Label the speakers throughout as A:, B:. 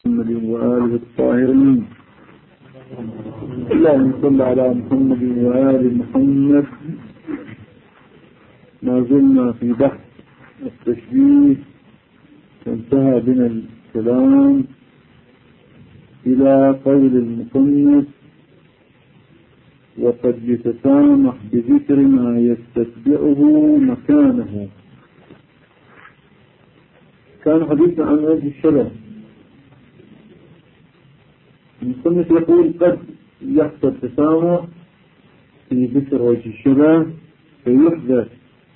A: محمد وآله الطاهرين. اللهم صل على محمد وآل محمد. ما زلنا في بحث التشبيه، انتهى بنا الكلام إلى قول المصنف: وقد يتسامح بذكر ما يستتبعه مكانه. كان حديثنا عن وجه الشبه. المصنف يقول: قد يحصل تسامح في ذكر وجه الشبه، فيحدث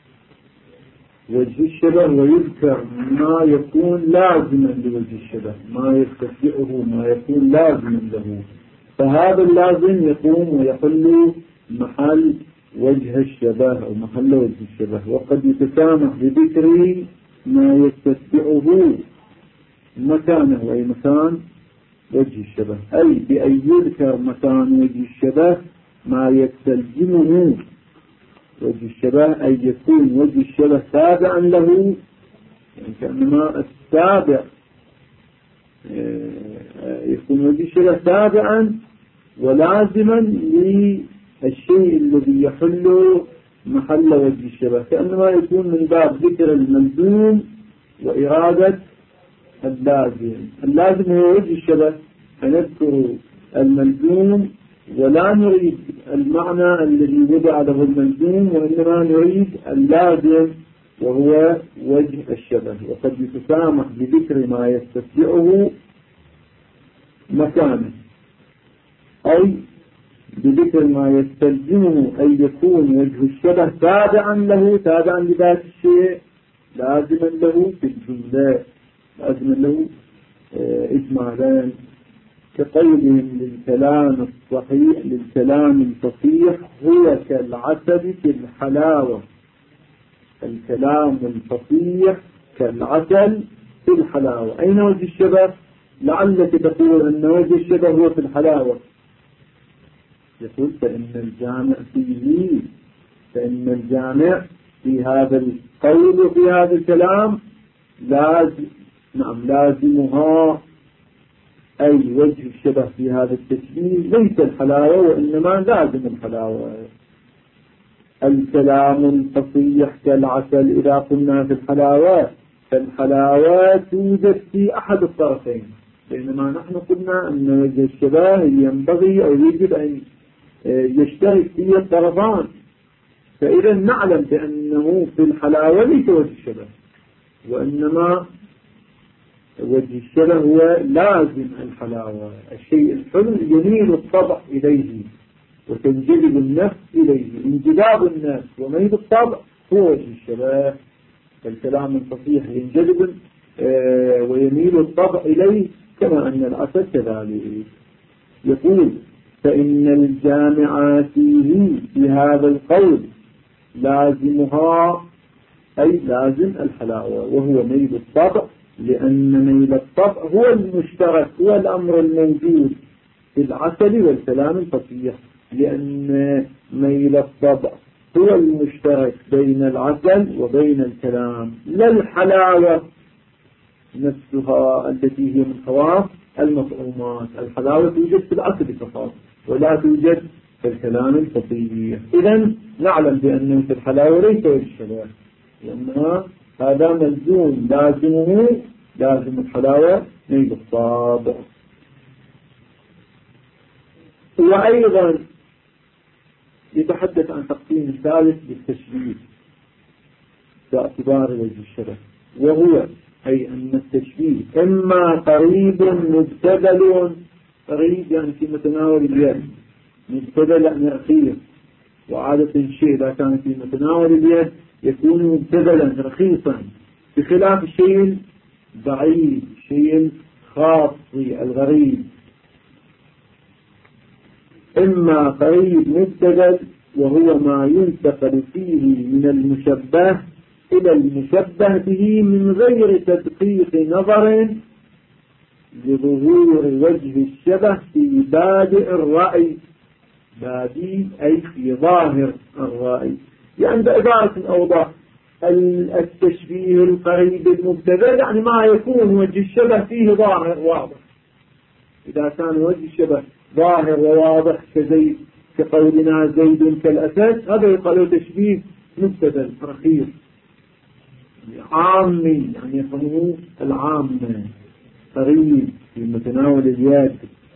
A: وجه الشبه ويذكر ما يكون لازما لوجه الشبه، ما يستتبعه، ما يكون لازما له، فهذا اللازم يقوم ويحل محل وجه الشبه أو محل وجه الشبه. وقد يتسامح بذكر ما يستتبعه مكانه، أي مكان وجه الشبه، أي بأن يذكر مكان وجه الشبه ما يستلزمه وجه الشبه، أي يكون وجه الشبه تابعا له، يعني كأنما التابع يكون وجه الشبه تابعا ولازما للشيء الذي يحل محل وجه الشبه، كأنما يكون من باب ذكر الملزوم وإرادة اللازم. اللازم هو وجه الشبه، فنذكر الملزوم ولا نريد المعنى الذي وضع له الملزوم، وإنما نريد اللازم وهو وجه الشبه. وقد يتسامح بذكر ما يستتبعه مكانه، أي بذكر ما يستلزمه أن يكون وجه الشبه تابعا له، تابعا لذات الشيء، لازما له في الجملة، لازما له إجمالا، كقولهم للكلام الصحيح، للكلام الفصيح هو كالعسل في الحلاوة. الكلام الفصيح كالعسل في الحلاوة. أين وجه الشبه؟ لعلك تقول أن وجه الشبه هو في الحلاوة. يقول: فإن الجامع في هذا القول وفي هذا الكلام لازمها، أي وجه الشبه في هذا التشبيه ليس الحلاوة، وإنما لازم الحلاوة. الكلام الفصيح كالعسل، إذا قلنا في الحلاوة فالحلاوة توجد في أحد الطرفين، بينما نحن قلنا أن وجه الشبه ينبغي أو يجب أن يشترك فيه الطرفان، فإذا نعلم بأنه في الحلاوة ليس وجه الشبه، وإنما وجه الشبه هو لازم الحلاوة. الشيء الحلو يميل الطبع إليه وتنجذب النفس إليه، انجذاب النفس وميل الطبع هو وجه الشبه. فالكلام الفصيح ينجذب ويميل الطبع إليه، كما أن العسل كذلك. يقول: فإن الجامع فيه في هذا القول لازمها، أي لازم الحلاوة، وهو ميل الطبع، لأن ميل الطبع هو المشترك، هو الأمر الموجود في العسل والكلام الفصيح، لأن ميل الطبع هو المشترك بين العسل وبين الكلام، لا الحلاوة نفسها التي هي من خواص المطعومات. الحلاوة توجد في العسل فقط ولا توجد في الكلام الفصيح. إذن نعلم بأنه في الحلاوة ليس وجه الشبه، لأنها هذا ملزوم، لازمه لازم الحلاوة ميل الطبع. وأيضا يتحدث عن تقسيم الثالث بالتشبيه باعتبار وجه الشبه، وهو أي أن التشبيه إما قريب مبتذل، قريب يعني في متناول اليد، مبتذل يعني رخيص، وعادة الشيء إذا كان في متناول اليد يكون مبتذلا رخيصا، بخلاف الشيء بعيد، شيء خاصي الغريب. إما قريب مبتذل وهو ما ينتقل فيه من المشبه إلى المشبه به من غير تدقيق نظر لظهور وجه الشبه في بادئ الرأي. بادئ أي في ظاهر الرأي، يعني بعبارة أوضح، التشبيه القريب المبتذل يعني ما يكون وجه الشبه فيه ظاهر واضح، إذا كان وجه الشبه ظاهر وواضح كزيد كقولنا زيد كالأسد، هذا يقال تشبيه مبتذل رخيص عامي، يعني يفهمه العامة قريب في متناول اليد.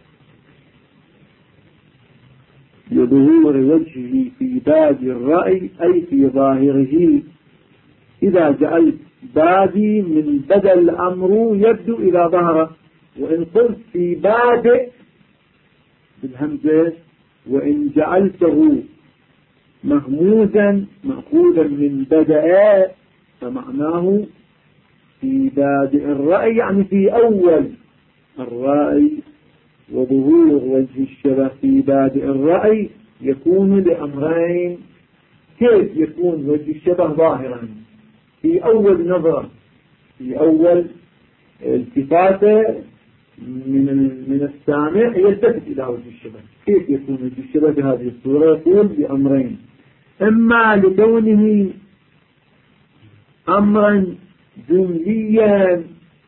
A: لظهور وجهه في بادي الرأي أي في ظاهره. إذا جعلت بادي من بدل الأمر يبدو إلى ظهره، وإن قلت في بادئ بالهمزة، وإن جعلته مهموزا مأخوذا من بدأ فمعناه في بادئ الرأي، يعني في أول الرأي. وظهور وجه الشبه في بادئ الرأي يكون لأمرين. كيف يكون وجه الشبه ظاهرا؟ في أول نظرة، في أول التفاتة من السامع يلتفت إلى وجه الشبه. كيف يكون وجه الشبه بهذه الصورة؟ يقول بأمرين: إما لكونه أمرا جمليا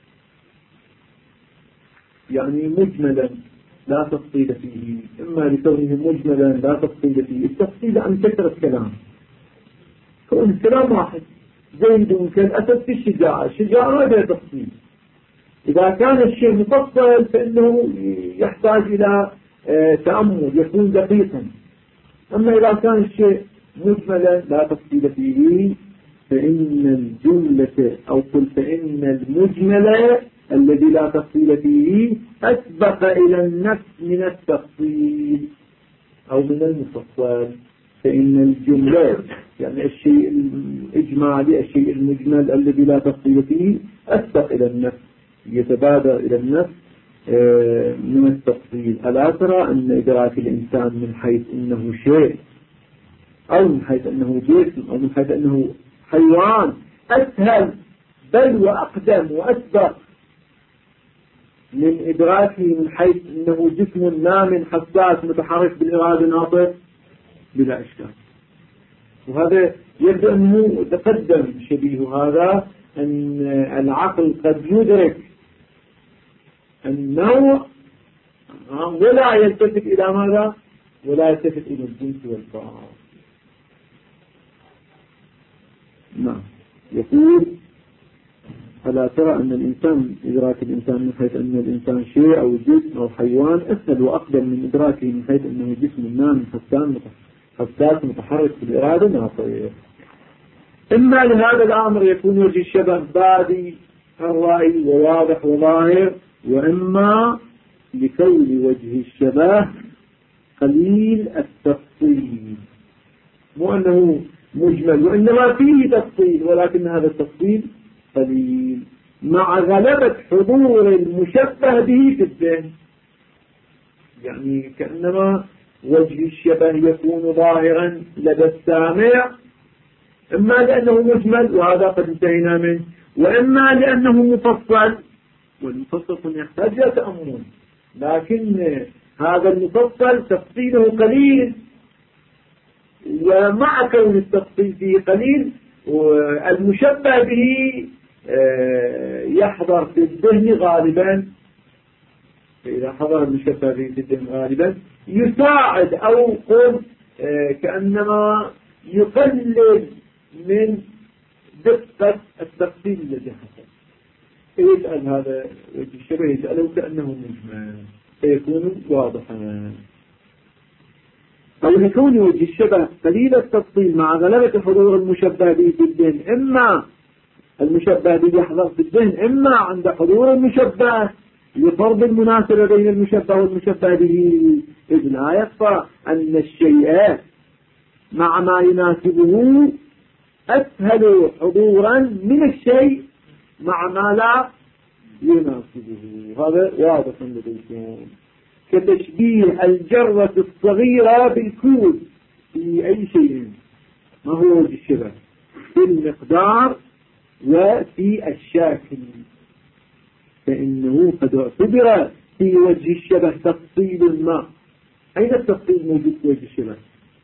A: يعني مجملا لا تفصيل فيه، إما لكونه مجملا لا تفصيل فيه. التفصيل عن كثرة كلام، كون الكلام واحد: زيد كالأسد في الشجاعة. الشجاعة ما فيها تفصيل. إذا كان الشيء مفصل فإنه يحتاج إلى تأمل، يكون دقيقا. أما إذا كان الشيء مجملا لا تفصيل فيه فإن الجملة أو قل فإن المجمل الذي لا تفصيل فيه أسبق إلى النفس من التفصيل أو من المفصل. فإن الجملة يعني الشيء الإجمالي، الشيء المجمل الذي لا تفصيل فيه أسبق إلى النفس، يتبادر إلى النفس من التفصيل. ألا ترى أن إدراك الإنسان من حيث أنه شيء أو من حيث أنه جسم أو من حيث أنه حيوان أسهل بل وأقدم وأسبق من إدراكه من حيث أنه جسم نام حساس متحرك بالإرادة ناطق بلا إشكال. وهذا يبدو أنه تقدم شبيه هذا، أن العقل قد يدرك النوع ولا يلتفت إلى ماذا؟ ولا يلتفت إلى الجنس والفعل. نعم. يقول: ألا ترى أن الإنسان إدراك الإنسان من حيث أن الإنسان شيء أو جسم أو حيوان أسهل وأقدم من إدراكه من حيث أنه جسم نام حساس متحرك في الإرادة ناطق. إما لهذا الأمر يكون وجه الشبه بادي الرأي وواضح وظاهر، وإما لكون وجه الشبه قليل التفصيل، مو أنه مجمل وإنما فيه تفصيل، ولكن هذا التفصيل قليل مع غلبة حضور المشبه به في الذهن. يعني كأنما وجه الشبه يكون ظاهرا لدى السامع، إما لأنه مجمل وهذا قد انتهينا منه، وإما لأنه مفصل، والمفصل يحتاج إلى تأمل، لكن هذا المفصل تفصيله قليل، ومع كون التفصيل فيه قليل والمشبه به يحضر في الذهن غالبا. فإذا حضر المشبه به في الذهن غالبا يساعد أو قل كأنما يقلل من دقة التفصيل الذي حصل. يسأل هذا وجه الشبه يسأله كأنه مجمل فيكون واضحا. أو لكون وجه الشبه قليل التفصيل مع غلبة حضور المشبه به في الذهن، إما المشبه به يحضر في الذهن، إما عند حضور المشبه لفرض المناسبة بين المشبه والمشبه به، إذ لا يخفى أن الشيء مع ما يناسبه أسهل حضورا من الشيء مع ما لا يناسبه. هذا واضح لديكم، كتشبيه الجرة الصغيرة بالكود في أي شيء. ما هو وجه الشبه؟ في المقدار وفي الشكل، فإنه قد اعتبر في وجه الشبه تفصيل ما. أين التفصيل موجود في وجه الشبه؟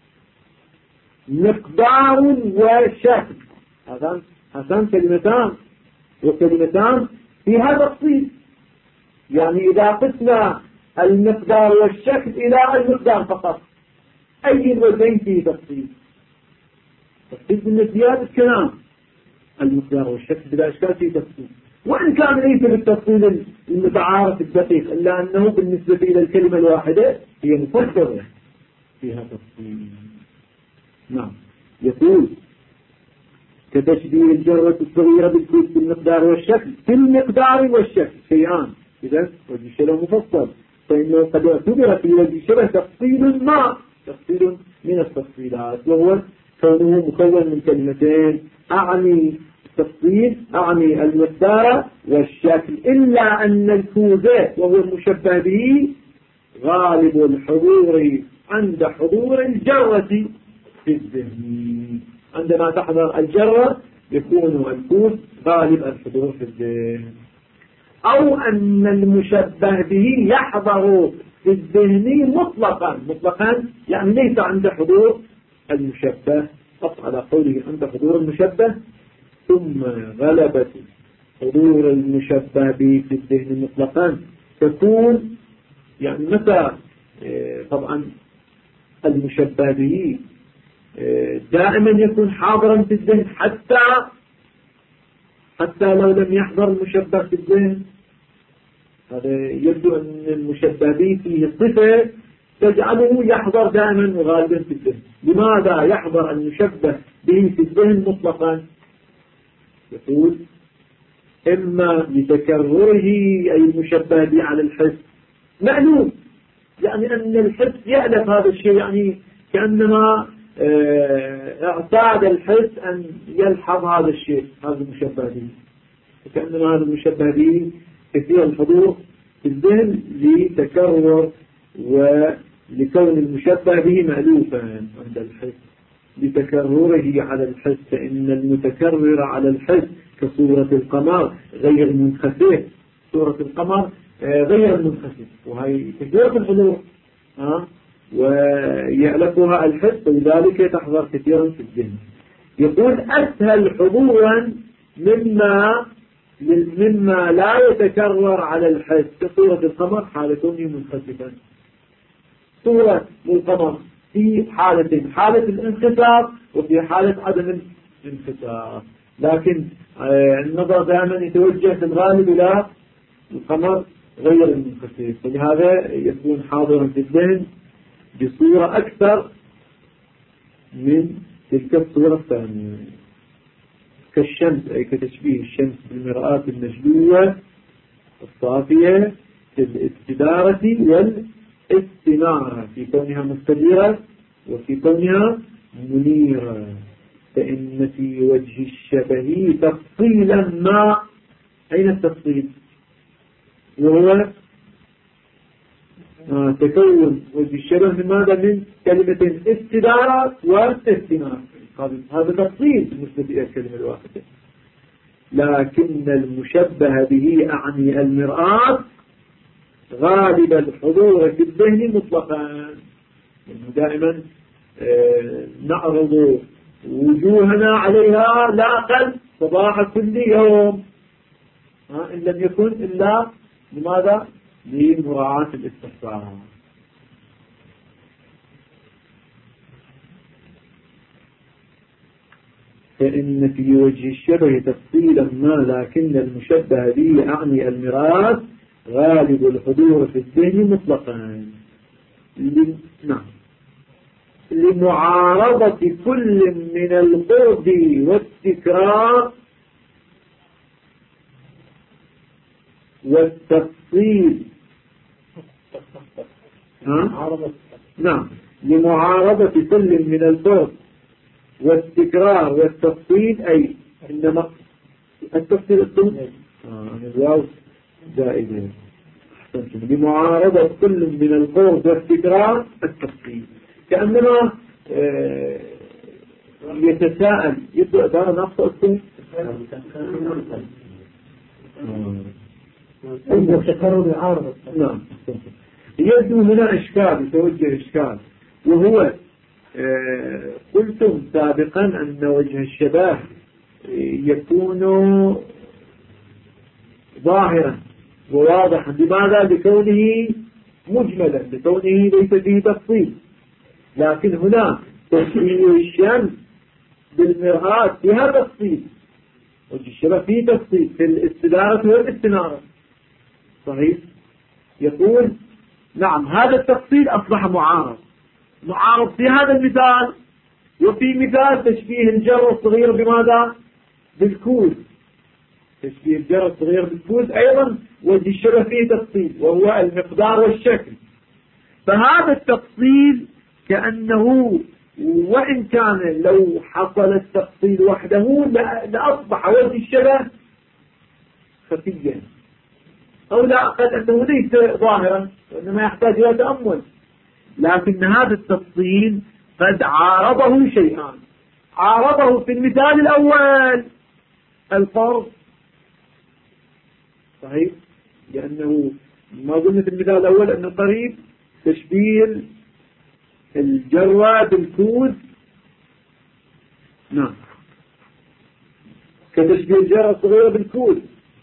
A: مقدار وشكل، هذان كلمتان، وكلمتان فيها تفصيل. يعني إذا قسنا المقدار والشكل إلى المقدار فقط. أي الوجهين فيه تفصيل؟ تفصيل بالنسبيات الكلام، المقدار والشكل بلا إشكال فيه تفصيل، وإن كان ليس بالتفصيل المتعارف الدقيق، إلا أنه بالنسبة إلى الكلمة الواحدة هي مفصلة فيها تفصيل. نعم. يقول كتشبيه الجرة الصغيرة بالكوس بالمقدار والشكل، في المقدار والشكل شيئان، إذا وجه الشبه مفصل، فإنه قد اعتبر في وجه الشبه تفصيل ما، تفصيل من التفصيلات، وهو كونه مكون من كلمتين. أعني التفصيل أعني المقدار والشكل، إلا أن الكوزة وهو المشبه به غالب الحضور عند حضور الجرة في الذهن. عندما تحضر الجرة يكون الكوز غالب الحضور في الذهن. أو أن المشبه به يحضر في الذهن مطلقا يعني ليس عند حضور المشبه، قط على قوله عند حضور المشبه، ثم غلبة حضور المشبه به في الذهن مطلقا تكون يعني متى طبعا المشبه به دائما يكون حاضرا في الذهن حتى لو لم يحضر المشبه في الذهن. هذا يبدو أن المشبه به فيه صفة تجعله يحضر دائما وغالبا في الذهن. لماذا يحضر المشبه به في الذهن مطلقا؟ يقول إما لتكرره أي المشبه به على الحس معلوم، يعني أن الحس يألف هذا الشيء، يعني كأنما اعتاد الحس أن يلحظ هذا الشيء، هذا المشبه به، كأنما هذا المشبه به كثير الحضور في الذهن لتكرر ولكون المشبه به مألوفا عند الحس لتكرره على الحس، فإن المتكرر على الحس كصورة القمر غير منخسف، صورة القمر غير منخسف، وهي كثيرة الحضور ويألفها الحس، ولذلك تحضر كثيرا في الذهن. يقول أسهل حضورا مما لا يتكرر على الحس كصورة القمر حال كونه منخسفا. صورة القمر في حالة الانخساف وفي حالة عدم الانخساف، لكن النظر دائما يتوجه في الغالب إلى القمر غير المنخسف، فلهذا يكون حاضرا في الذهن بصورة أكثر من تلك الصورة الثانية، كالشمس أي كتشبيه الشمس بالمرآة المجلوة الصافية في الاستدارة والاستنارة، في كونها مستديرة وفي كونها منيرة. فإن في وجه الشبه تفصيلا ما، أين التفصيل؟ وهو تكون وجه الشبه من ماذا؟ من كلمة استدارة واستنارة، هذا تفصيل بالنسبة إلى الكلمة الواحدة. لكن المشبه به أعني المرآة غالب الحضور في الذهن مطلقا، يعني دائما نعرض وجوهنا عليها لا أقل صباح كل يوم، إن لم يكن إلا لماذا؟ لمراعاة الاستحضار. فإن في وجه الشبه تفصيلا ما، لكن المشبه به أعني المرآة غالب الحضور في الذهن مطلقا. نعم. لمعارضة كل من القرب والتكرار والتفصيل. نعم. لمعارضة كل من القرب والتكرار والتفصيل، أي إنما التفصيل الواو زائدة. لمعارضة كل من القرب والتكرار التفصيل، كأنما يتساءل يبدأ دار نفسه
B: التكرر يعارض.
A: نعم. يبدو هنا إشكال، يتوجه إشكال، وهو قلتم سابقا أن وجه الشبه يكون ظاهرا وواضحا، لماذا؟ لكونه مجملا لكونه ليس فيه تفصيل. لكن هناك تشبيه الشمس بالمرآة فيها تفصيل، وجه الشبه فيه تفصيل في الاستدارة والاستنارة. صحيح؟ يقول نعم هذا التفصيل أصبح معارض في هذا المثال، وفي مثال تشبيه الجر الصغير بماذا؟ بالكوز. تشبيه الجر الصغير بالكوز أيضا وجه الشبه فيه تفصيل، وهو المقدار والشكل. فهذا التفصيل كأنه وإن كان لو حصل التفصيل وحده لأصبح وجه الشبه خفيا، أو لا أقل أنه ليس ظاهرا وإنما يحتاج إلى تأمل. لكن هذا التفصيل قد عارضه شيئان. عارضه في المثال الأول الفرض، صحيح، لأنه ما قلنا في المثال الأول أنه قريب تشبيه الجرة بالكوز، نعم، كتشبيه الجرة الصغيرة بالكوز.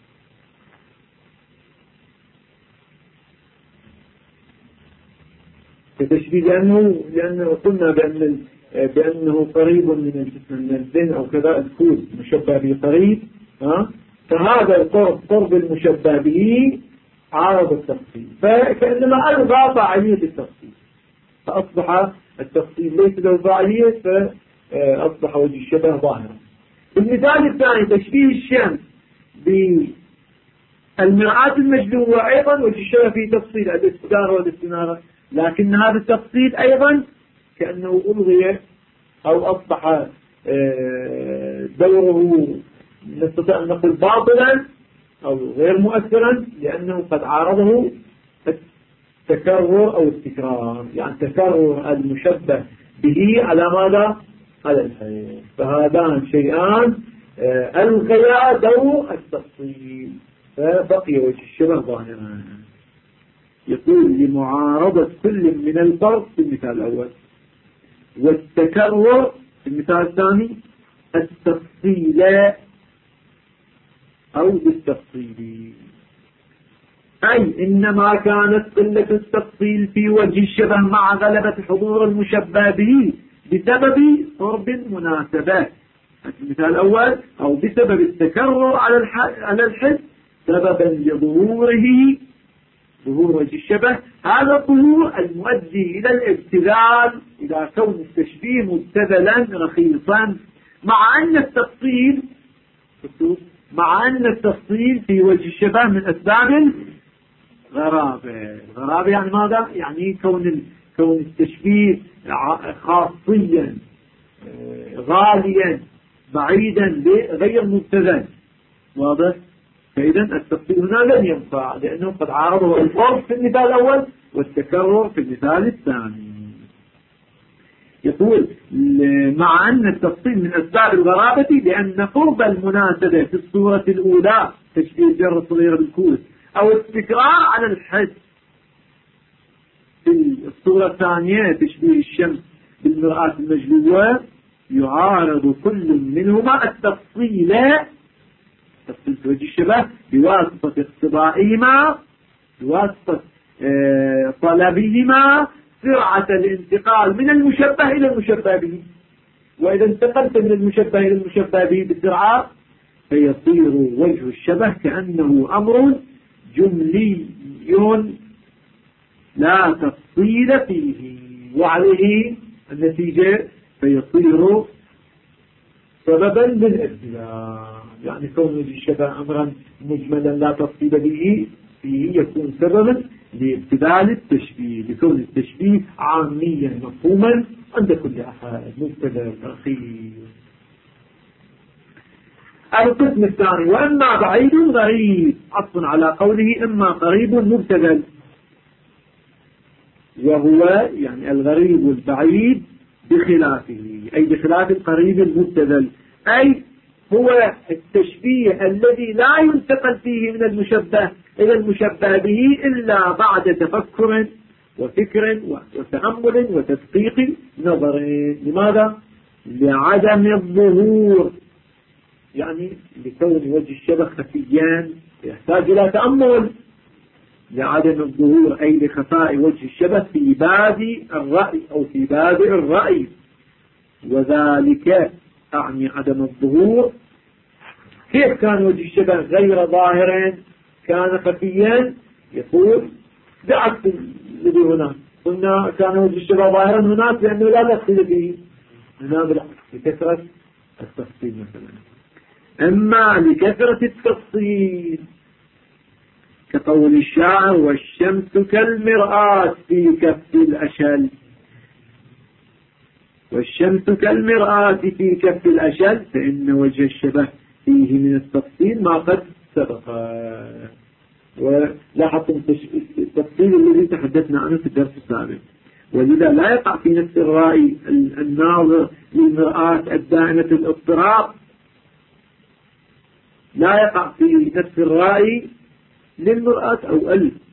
A: كتشبيه لأنه قلنا بأنه قريب من الذهن أو كذا. الكوز مشبه به قريب، فهذا قرب المشبه به عارض التفصيل، فكأنما ألغى فاعلية التفصيل، فأصبح التفصيل ليس له فاعلية، فأصبح وجه الشبه ظاهرا. المثال الثاني تشبيه الشمس بالمرآة المجلوة، أيضا وجه الشبه فيه تفصيل الاستدارة والاستنارة، لكن هذا التفصيل أيضا كأنه ألغي أو أصبح دوره نستطيع أن نقول باطلا أو غير مؤثرا، لأنه قد عارضه التكرر أو التكرار، يعني تكرر المشبه به على ماذا؟ على الحيث. فهذان شيئان ألغيا دور التفصيل، فبقي وجه الشبه ظاهرا. يقول لمعارضة كل من الفرق في المثال الأول والتكرر في المثال الثاني التفصيل أو بالتفصيل، أي إنما كانت قلة التفصيل في وجه الشبه مع غلبة حضور المشبه به بسبب قرب المناسبة في المثال الأول، أو بسبب التكرر على الحس سببا لظهوره، ظهور وجه الشبه. هذا الظهور المؤدي إلى الابتذال، إلى كون التشبيه مبتذلا رخيصا، مع أن التفصيل في وجه الشبه من أسباب الغرابة. الغرابة يعني ماذا؟ يعني كون التشبيه خاصيا غاليا بعيدا غير مبتذل، واضح؟ فإذا التفصيل هنا لن ينفع، لأنه قد عارضه الفرق في المثال الأول والتكرر في المثال الثاني. يقول مع أن التفصيل من أسباب الغرابة لأن قرب المناسبة في الصورة الأولى تشبيه الجر الصغير بالكوز أو التكرار على الحس في الصورة الثانية تشبيه الشمس بالمرآة المجلوة يعارض كل منهما التفصيل في وجه الشبه بواسطة اقتضائهما، بواسطة طلبهما سرعة الانتقال من المشبه إلى المشبه به. وإذا انتقلت من المشبه إلى المشبه به بسرعة فيصير وجه الشبه كأنه أمر جملي لا تفصيل فيه، وعليه النتيجة فيصير سببا للابتلاء. يعني كون وجه الشبه أمرا مجملا لا تفصيل به فيه يكون سببا لابتذال التشبيه، لكون التشبيه عاميا مفهوما عند كل أحد مبتذل رخيص. القسم الثاني وأما بعيد غريب، عطف على قوله إما قريب مبتذل، وهو يعني الغريب البعيد بخلافه، أي بخلاف القريب المبتذل، أي هو التشبيه الذي لا ينتقل فيه من المشبه إلى المشبه به إلا بعد تفكر وفكر وتأمل وتدقيق نظر. لماذا؟ لعدم الظهور، يعني لكون وجه الشبه خفيان يحتاج إلى تأمل، لعدم الظهور أي لخفاء وجه الشبه في بادئ الرأي أو في بادئ الرأي، وذلك أعني عدم الظهور. كيف كان وجه الشبه غير ظاهر كان خفيا؟ يقول بعكس الذي هنا قلنا كان وجه الشبه ظاهرا هناك لأنه لا تفصيل فيه، هنا بالعكس لكثرة التفصيل مثلا. أما لكثرة التفصيل كقول الشاعر والشمس كالمرآة في كف الأشل، والشمس كالمرآة في كف الأشل، فإن وجه الشبه فيه من التفصيل ما قد سبق. ولاحظتم التفصيل الذي تحدثنا عنه في الدرس السابق، ولذا لا يقع في نفس الرأي الناظر للمرآة الدائمة الاضطراب، لا يقع في نفس الرأي للمرآة أو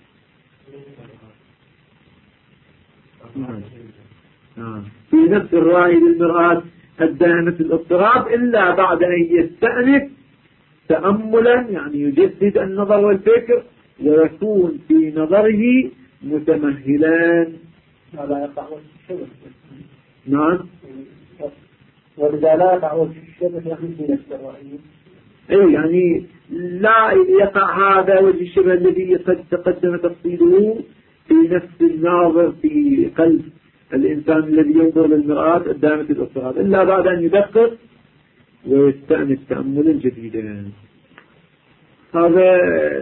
A: في نفس الرأي للمرآة الدائمة الاضطراب إلا بعد أن يستأنف تأملا، يعني يجدد النظر والفكر ويكون في نظره متمهلا.
B: لا يقع وجه الشبه.
A: نعم.
B: ولذا لا يقع وجه الشبه يعني في نفس الرأي.
A: أي يعني لا يقع هذا وجه الشبه الذي قد تقدم تفصيله في نفس الناظر في قلب الإنسان الذي ينظر للمرآة الدائمة الاضطراب إلا بعد أن يدقق ويستأنف تأملا جديدا. هذا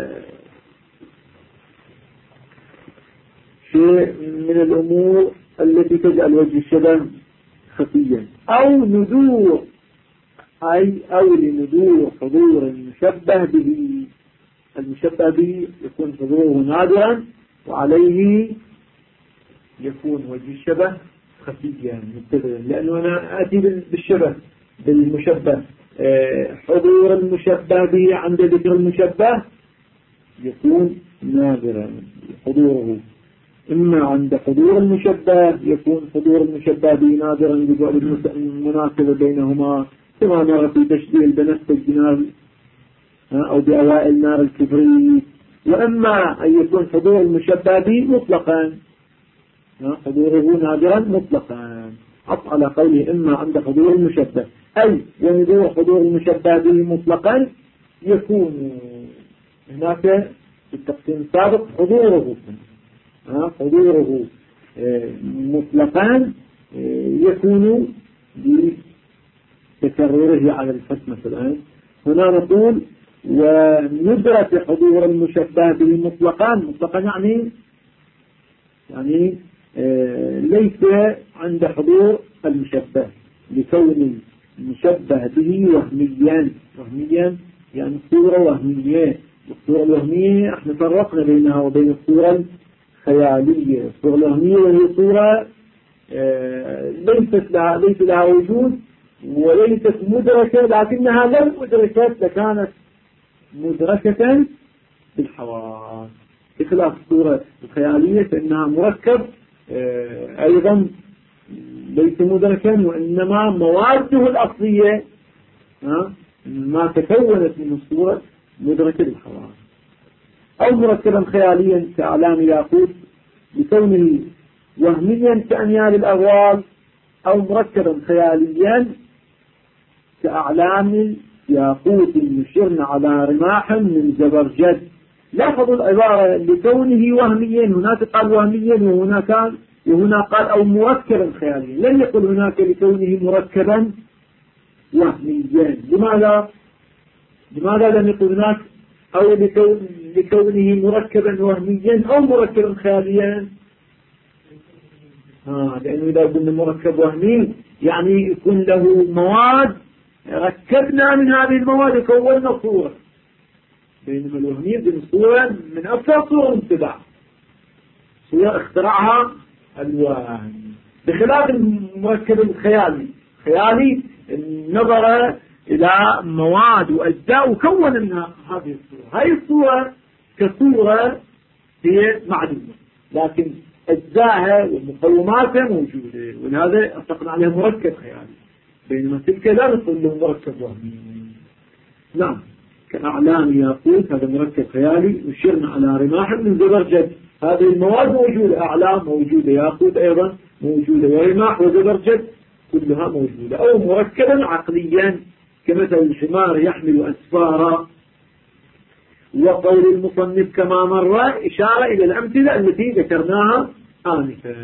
A: شيء من الأمور التي تجعل وجه الشبه خفيا. أو ندور، أو لندور حضور المشبه به. المشبه به يكون حضوره نادرا وعليه يكون وجه الشبه خفيا مبتدئا، لأنه أنا آتي بالشبه بالمشبه. حضور المشبه به عند ذكر المشبه يكون نادرا حضوره، إما عند حضور المشبه يكون حضور المشبه به نادرا بجواب المناسبة بينهما، كما نرى في تشبيه البنفسج أو بأوائل نار الكبريت. وإما أن يكون حضور المشبه به مطلقا، حضوره نادرا مطلقا، عطف على قوله إما عند حضور المشبه، أي وندور حضور المشبه به مطلقا يكون هناك في التقسيم السابق حضوره مطلقا يكون بتكرره على الفتح مثلا. هنا نقول وندرة حضور المشبه به مطلقا يعني ليس عند حضور المشبه، لكون المشبه به وهميا يعني صورة وهمية. الصورة الوهمية احنا فرقنا بينها وبين الصورة الخيالية. الصورة الوهمية وهي صورة ليس لها وجود وليست مدركة، لكنها لم مدركة لكانت مدركة بالحواس، بخلاف الصورة الخيالية فإنها مركب أيضا ليس مدركا، وإنما مواده الأصلية ما تكونت من الصورة مدركة بالحواس. أو مركبا خياليا كأعلام ياقوت بكونه وهميا كأنيال الأغوال، أو مركبا خياليا كأعلام ياقوت يشرن على رماح من زبرجد. لاحظوا العبارة لكونه وهميا، هناك قال وهميا وهنا قال أو مركبا خياليا، لم يقل هناك لكونه مركبا وهميا. لماذا لم يقل هناك أو لكونه مركبا وهميا أو مركبا خياليا؟ لأنه إذا قلنا مركب وهمي يعني يكون له مواد ركبنا من هذه المواد كوننا صورة، بينما الوهمية دي صورة من أكثر صورة انتباع، صورة اخترعها الوهم، بخلاف المركب الخيالي نظر إلى مواد وأجزاء وكون منها هذه الصورة. هذه الصورة كصورة هي معدومة، لكن أجزاءها ومقوماتها موجودة، ولهذا أطلقنا عليها مركب خيالي، بينما تلك لا نقول له مركب وهمي. نعم. كأعلام ياقوت، هذا مركب خيالي، وشرنا على رماح من زبرجد. هذه المواد موجودة، أعلام موجودة، ياقوت أيضا موجودة، ورماح وزبرجد كلها موجودة. أو مركبا عقليا كمثل الحمار يحمل أسفارا. وقول المصنف كما مر إشارة إلى الأمثلة التي ذكرناها آنفا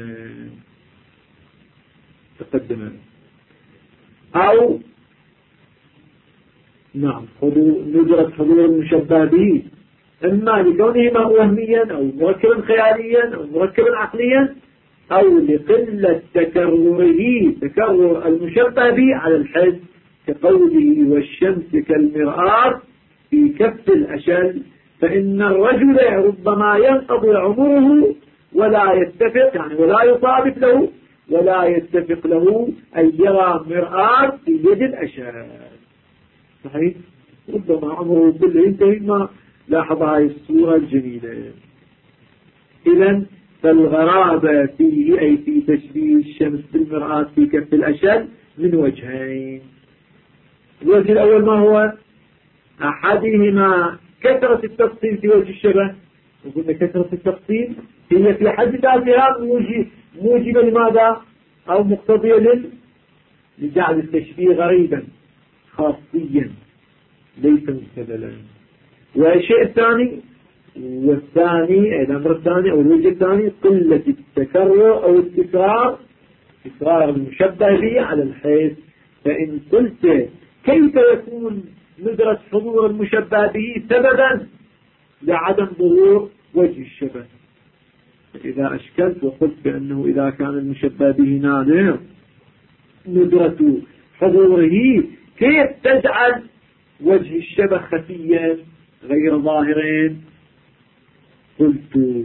A: تقدم. أو نعم ندرة حضور المشبه به، إما لكونهما وهميا أو مركبا خياليا أو مركبا عقليا، أو لقلة تكرر المشبه به على الحس، كقوله والشمس كالمرآة في كف الأشل. فإن الرجل ربما ينقضي عمره ولا يتفق، يعني ولا يصادف له ولا يتفق له أن يرى مرآة في يد الأشل. صحيح؟ ربما عمره كله ينتهي ما لاحظ هذه الصورة الجميلة. إذن فالغرابة فيه أي في تشبيه الشمس بالمرآة في كف الأشل من وجهين. الوجه الأول ما هو؟ أحدهما كثرة التفصيل في وجه الشبه، وقلنا كثرة التفصيل هي في حد ذاتها موجبة لماذا؟ أو مقتضية لجعل التشبيه غريبا خاصيا ليس مستدلا. والشيء الثاني الأمر الثاني أو الوجه الثاني قلة التكرر أو التكرار المشبه به على الحيث. فإن قلت كيف يكون ندرة حضور المشبه به سببا لعدم ظهور وجه الشبه؟ إذا أشكلت وقلت بأنه إذا كان المشبه به نادر ندرة حضوره، كيف تجعل وجه الشبه خفيا غير ظاهرين؟ قلت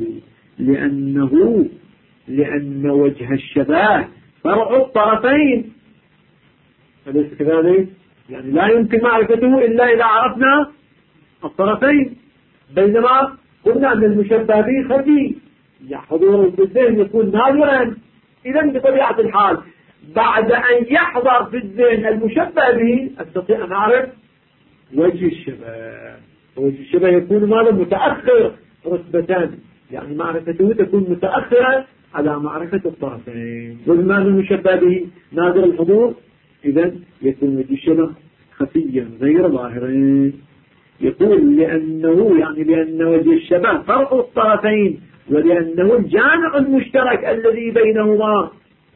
A: لأن وجه الشبه فرع الطرفين، أليس كذلك؟ يعني لا يمكن معرفته إلا إذا عرفنا الطرفين، بينما قلنا أن المشبه به خفي، حضور الذهن يكون نادرا. إذن بطبيعة الحال بعد أن يحضر في الذهن المشبه به أستطيع أن أعرف وجه الشبه. وجه الشبه يكون ماذا؟ متأخر رتبتان، يعني معرفته تكون متأخرة على معرفة الطرفين. وبما أن المشبه به نادر الحضور إذن يكون وجه الشبه خفيا غير ظاهرين. يقول لأن وجه الشبه فرق الطرفين، ولأنه الجامع المشترك الذي بينهما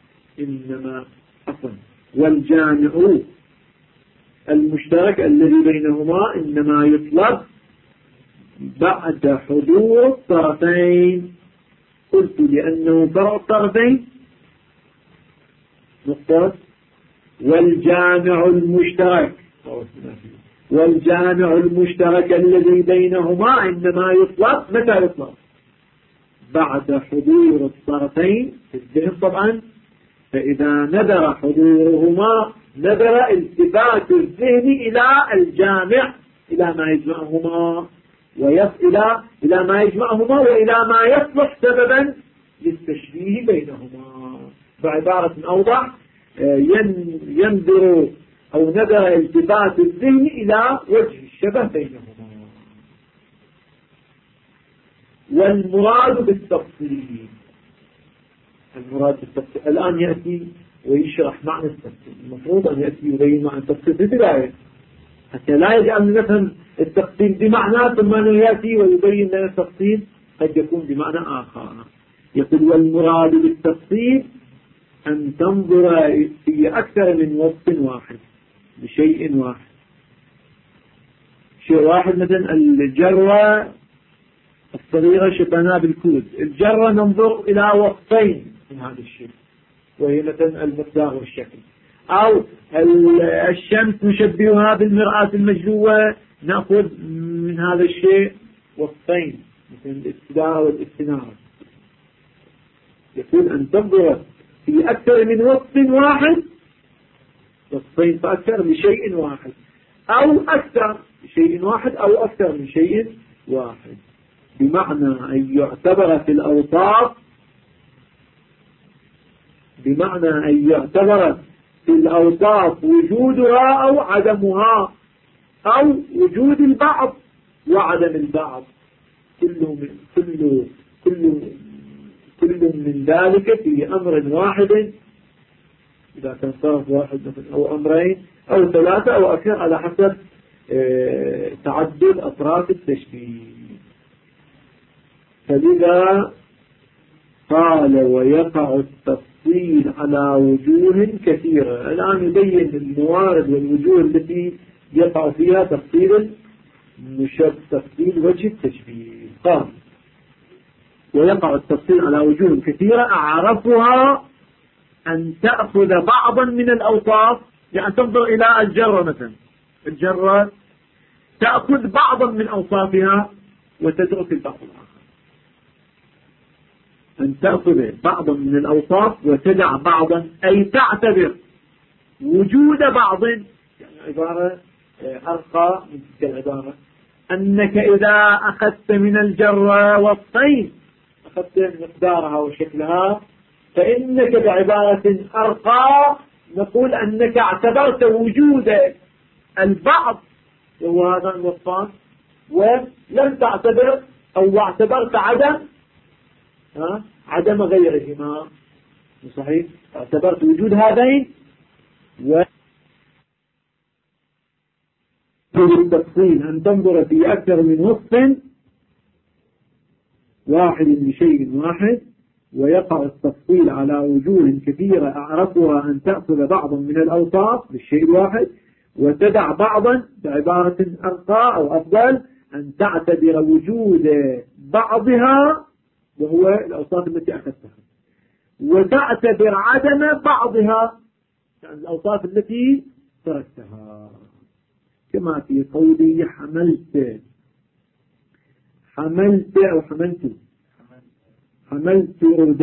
A: والجامع المشترك الذي بينهما إنما يطلب بعد حضور الطرفين. قلت لأنه فرع الطرفين نقطة، والجامع المشترك الذي بينهما إنما يطلب متى يطلب؟ بعد حضور الطرفين في الذهن طبعا. فإذا نذر حضورهما نذر التفات الذهن إلى الجامع، إلى ما يجمعهما إلى ما يجمعهما وإلى ما يصلح سببا للتشبيه بينهما. بعبارة أوضح ينذر أو نذر التفات الذهن إلى وجه الشبه بينهما. والمراد بالتفصيل الآن يأتي ويشرح معنى التفصيل. المفروض أن يأتي ويبين معنى التفصيل في البداية حتى لا يجعل نفهم التفصيل بمعنى ثم أنه يأتي ويبين لنا التفصيل قد يكون بمعنى آخر. يقول والمراد بالتفصيل أن تنظر في أكثر من وصف واحد لشيء واحد. شيء واحد مثلا الجرة الصغيرة شبهناها بالكود. الجرة ننظر إلى وصفين من هذا الشيء، وهي مثلا المقدار والشكل. أو الشمس نشبهها بالمرآة المجلوة، نأخذ من هذا الشيء وصفين مثل الاستدارة والاستنارة. يقول أن تنظر في أكثر من وصف واحد، وصفين فأكثر لشيء واحد، أو أكثر لشيء واحد أو أكثر من شيء واحد، بمعنى أن يعتبر في الأوصاف وجودها أو عدمها أو وجود البعض وعدم البعض، كل من ذلك في أمر واحد، إذا كان طرف واحد أو أمرين أو ثلاثة أو أكثر على حسب تعدد أطراف التشبيه. فلذا قال ويقع التفصيل على وجوه كثيرة. الآن يبين الموارد والوجوه التي يقع فيها تفصيل وجه التشبيه. قال ويقع التفصيل على وجوه كثيرة أعرفها أن تأخذ بعضا من الأوصاف، يعني تنظر إلى الجرة مثلا، الجرة تأخذ بعضا من أوصافها وتترك البعض الآخر. أن تأخذ بعضا من الأوصاف وتدع بعضا، أي تعتبر وجود بعض، يعني عبارة أرقى من تلك العبارة، أنك إذا أخذت من الجرة وصفين، أخذت مقدارها وشكلها، فإنك بعبارة أرقى نقول أنك اعتبرت وجود البعض وهو هذا الوصفان، ولم تعتبر أو اعتبرت عدم غيرهما. صحيح، اعتبرت وجود هذين التفصيل أن تنظر في أكثر من وصف واحد لشيء واحد، ويقع التفصيل على وجوه كثيرة أعرفها أن تأخذ بعضا من الأوصاف للشيء الواحد وتدع بعضا، بعبارة أرقى أو أفضل أن تعتبر وجود بعضها وهو الأوصاف التي أخذتها، وتعتبر عدم بعضها، يعني الأوصاف التي تركتها، كما في قولي حملت أو حملت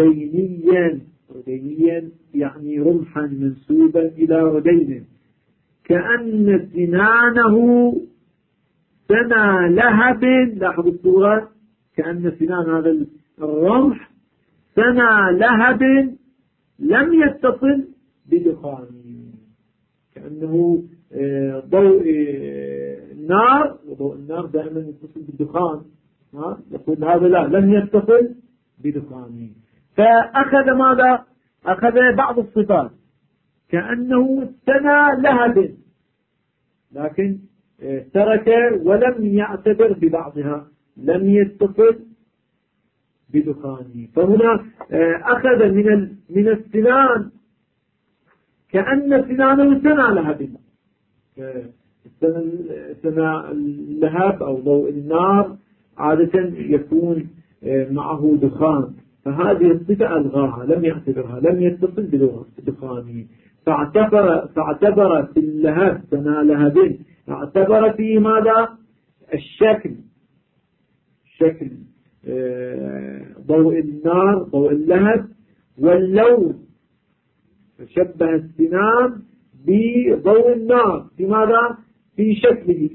A: ردينيا يعني رمحا منسوبا إلى ردين، كأن سنانه سنا لهب. لاحظوا الصورة، كأن سنان هذا الرمح سنا لهب لم يتصل بدخان، كأنه ضوء النار، وضوء النار دائما يتصل بالدخان، يقول هذا لا، لم يتصل بدخان. فأخذ ماذا؟ أخذ بعض الصفات كأنه سنا لهب، لكن ترك ولم يعتبر ببعضها، لم يتصل بدخان. فهنا أخذ من السنان كأن سنانه سنا لهب، سنا اللهب أو ضوء النار عادة يكون معه دخان، فهذه الصفة ألغاها، لم يعتبرها، لم يتصل بدخانه، فاعتبر في اللهب سنا لهب، اعتبر في ماذا؟ الشكل ضوء النار، ضوء اللهب، واللون، فشبه السنان بضوء النار في ماذا؟ في شكله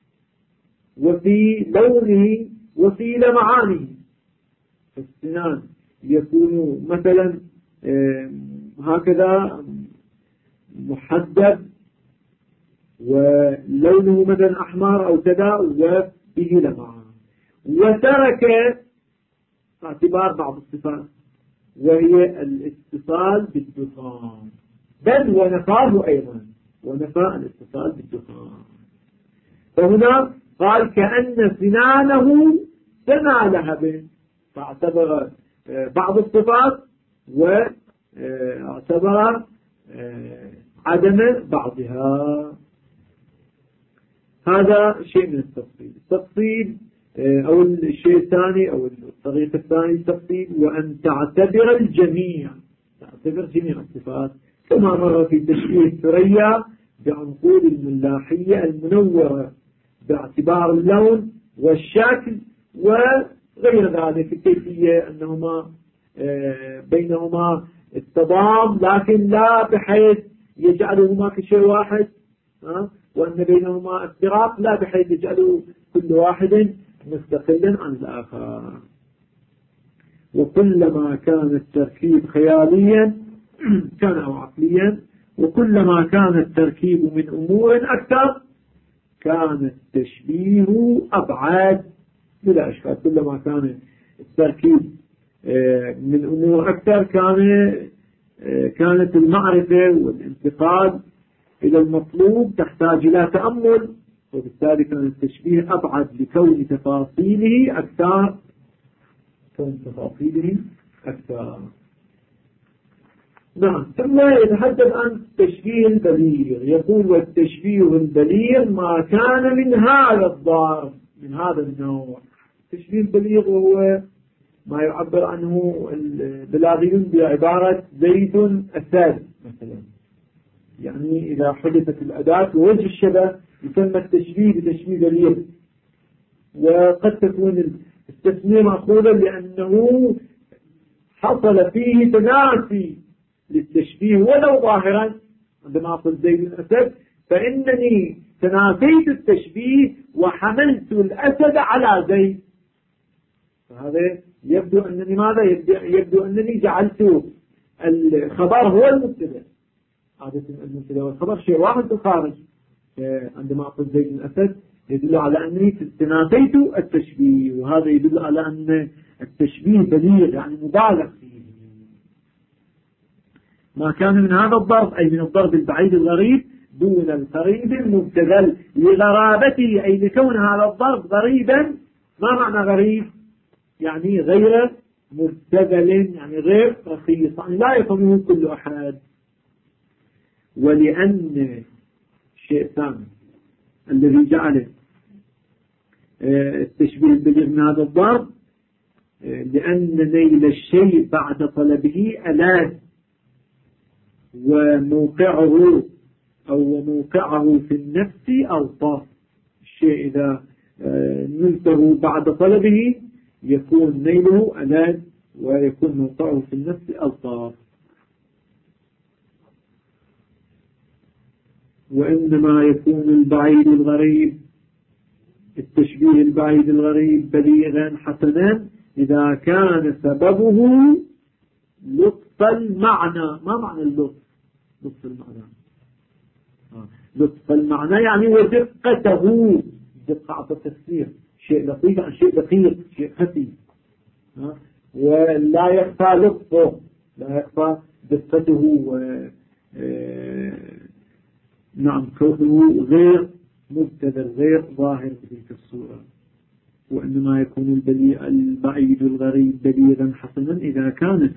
A: وفي لونه وفي لمعانه. السنان يكون مثلا هكذا محدد ولونه مثلا أحمر أو كذا وفيه لمعان، وترك اعتبار بعض الصفات وهي الاتصال بالدخان، بل ونفاه أيضا، ونفى الاتصال بالدخان. فهنا قال كأن سنانه سنا لهب، فاعتبر بعض الصفات واعتبر عدم بعضها. هذا شيء من التفصيل. أو الشيء الثاني أو الطريقة الثانية التفصيل، وأن تعتبر الجميع، تعتبر جميع الصفات، كما مر في تشبيه الثريا بعنقود الملاحية المنورة باعتبار اللون والشكل وغير ذلك، الكيفية أنهما بينهما التضام لكن لا بحيث يجعلهما كشيء واحد، وأن بينهما افتراق لا بحيث يجعلوا كل واحد مستقلا عن الآخر. وكلما كان التركيب خياليا كان أو عقليا، وكلما كان التركيب من أمور أكثر كان التشبيه أبعد بلا إشكال. كلما كان التركيب من أمور أكثر كانت المعرفة والانتقال إلى المطلوب تحتاج إلى تأمل، وبالتالي كان التشبيه أبعد لكون تفاصيله أكثر. نعم. ثم يتحدث عن التشبيه البليغ، يقول والتشبيه البليغ ما كان من هذا الضرب، من هذا النوع. التشبيه البليغ وهو ما يعبر عنه البلاغيون بعبارة زيد أسد مثلا، يعني إذا حدثت الأداة ووجه الشبه يسمى التشبيه بتشبيه بليغ. وقد تكون التسمية مأخوذة لأنه حصل فيه تنافي للتشبيه ولو ظاهرا. عندما أقول زيد الأسد فإنني تنافيت التشبيه وحملت الأسد على زيد، فهذا يبدو أنني ماذا؟ يبدو أنني جعلت الخبر هو المبتدأ. عادة المبتدأ والخبر شيء واحد في الخارج. عندما أقول زيد الأسد يدل على أنني تنافيت التشبيه، وهذا يدل على أن التشبيه بليغ يعني مبالغ فيه. ما كان من هذا الضرب أي من الضرب البعيد الغريب دون القريب المبتذل لغرابته، أي لكون هذا الضرب غريبا. ما معنى غريب؟ يعني غير مبتذل، يعني غير رخيص، يعني لا يفهمه كل أحد. ولأن الشيء الثاني الذي جعل التشبيه البليغ من هذا الضرب لأن نيل الشيء بعد طلبه ألاد، وموقعه في النفس ألطف. الشيء إذا نلته بعد طلبه يكون نيله ألاد ويكون موقعه في النفس ألطف. وإنما يكون البعيد الغريب، التشبيه البعيد الغريب بليغا حسنا إذا كان سببه لطف المعنى. ما معنى اللطف؟ لطف المعنى لطف المعنى يعني ودقته، دقة على التفسير، شيء لطيف عن شيء دقيق، شيء خفي، ولا يخفى لطفه، لا يخفى دقته، نعم كونه غير مبتذل غير ظاهر بتلك الصورة. وإنما يكون البعيد الغريب بليغا حسنا إذا كان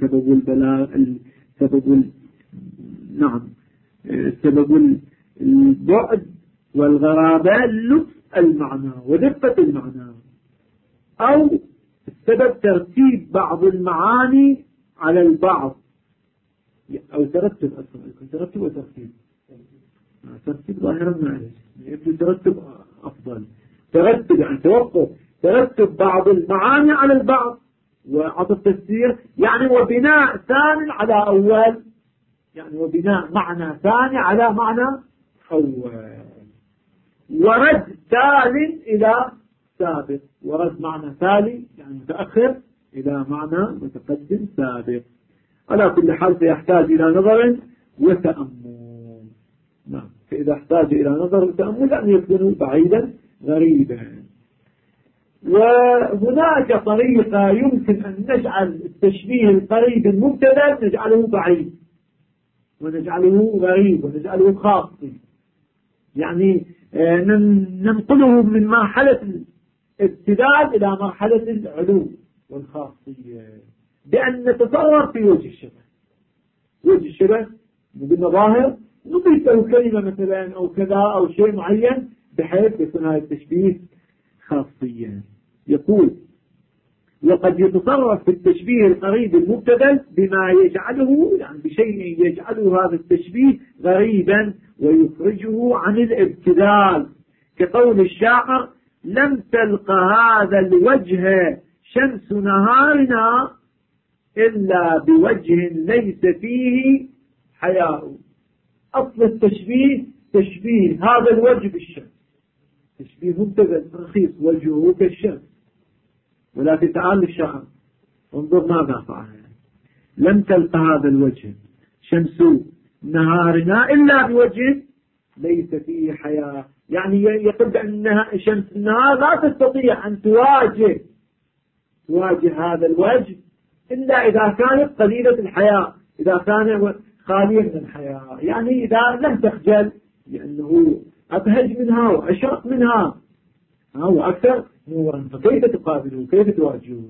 A: سبب البعد والغرابة لطف المعنى ودقة المعنى، أو السبب ترتيب بعض المعاني على البعض، أو ترتب وترتيب. ترتيب ظاهرا معلش يبدو ترتب أفضل. ترتب يعني توقف، ترتب بعض المعاني على البعض، وعطف تفسير يعني وبناء ثاني على أول، يعني وبناء معنى ثاني على معنى أول، ورد تال إلى سابق، ورد معنى تالي يعني متأخر إلى معنى متقدم سابق. على كل حال سيحتاج إلى نظر وتأمل. نعم، فإذا احتاج إلى نظر وتأمل أن يكون بعيدا غريبا. وهناك طريقة يمكن أن نجعل التشبيه القريب المبتذل نجعله بعيد، ونجعله غريب، ونجعله خاصي، يعني ننقله من مرحلة الابتذال إلى مرحلة العلو والخاصية، بأن نتصرف في وجه الشبه. وجه الشبه قلنا ظاهر، نضيف له كلمة مثلا أو كذا أو شيء معين بحيث يكون هذا التشبيه خاصيا. يقول وقد يتصرف في التشبيه القريب المبتذل بما يجعله، يعني بشيء يجعله هذا التشبيه غريبا ويخرجه عن الابتذال، كقول الشاعر لم تلق هذا الوجه شمس نهارنا إلا بوجه ليس فيه حياء. أصل التشبيه تشبيه هذا الوجه بالشمس، تشبيه مبتذل رخيص وجهه كالشمس، ولكن تعال للشاعر انظر ماذا فعل. لم تلق هذا الوجه شمس نهارنا إلا بوجه ليس فيه حياة، يعني يقول بأنها شمس النهار لا تستطيع أن تواجه هذا الوجه إلا إذا كانت قليلة الحياة، إذا كان خاليا من الحياة، يعني إذا لم تخجل لأنه أبهج منها وأشرق منها وأكثر نورا، فكيف تقابله كيف تواجهه؟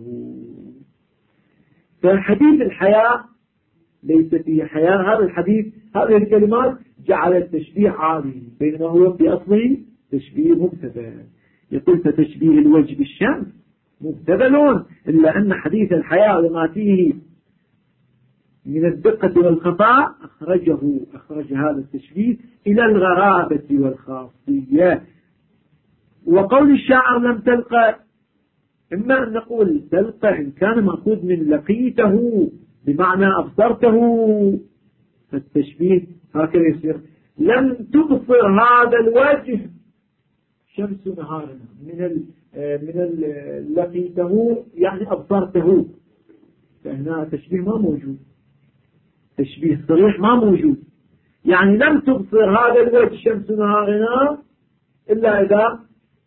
A: فحديث الحياة ليس فيه حياة، هذا الحديث هذه الكلمات جعل التشبيه عالي، بينما هو في أصله تشبيه مبتذل. يقول فتشبيه الوجه بالشمس مبتذل، إلا أن حديث الحياة وما فيه من الدقة والخفاء أخرج هذا التشبيه إلى الغرابة والخاصية. وقول الشاعر لم تلقى، إما أن نقول تلقى إن كان مأخوذ من لقيته بمعنى أبصرته، فالتشبيه هكذا يصير لم تبصر هذا الوجه شمس نهارنا، من لقيته يعني أبصرته، فهنا تشبيه ما موجود، تشبيه صريح ما موجود، يعني لم تبصر هذا الوجه شمس نهارنا إلا إذا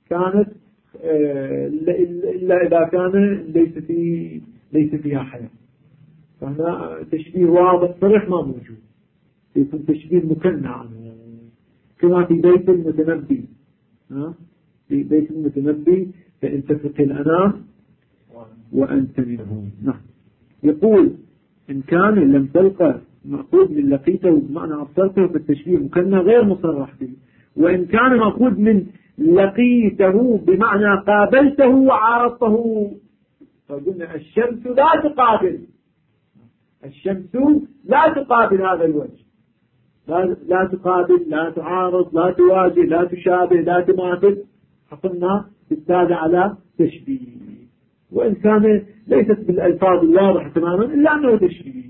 A: كان ليس فيها حياة، فهنا تشبيه واضح صريح ما موجود، يكون تشبيه مكنع كما في بيت المتنبي. في بيت المتنبي فإن تفق الأنام وأنت منهم. نعم. يقول إن كان لم تلقى مأخوذ من لقيته بمعنى أبصرته فالتشبيه مكنع غير مصرح به، وإن كان مأخوذ من لقيته بمعنى قابلته وعارضته، فقلنا الشمس لا تقابل هذا الوجه، لا تقابل، لا تعارض، لا تواجه، لا تشابه، لا تماثل، حصلنا بالتالي على تشبيه، وإن كان ليست بالألفاظ الواضحة تماما إلا أنه تشبيه.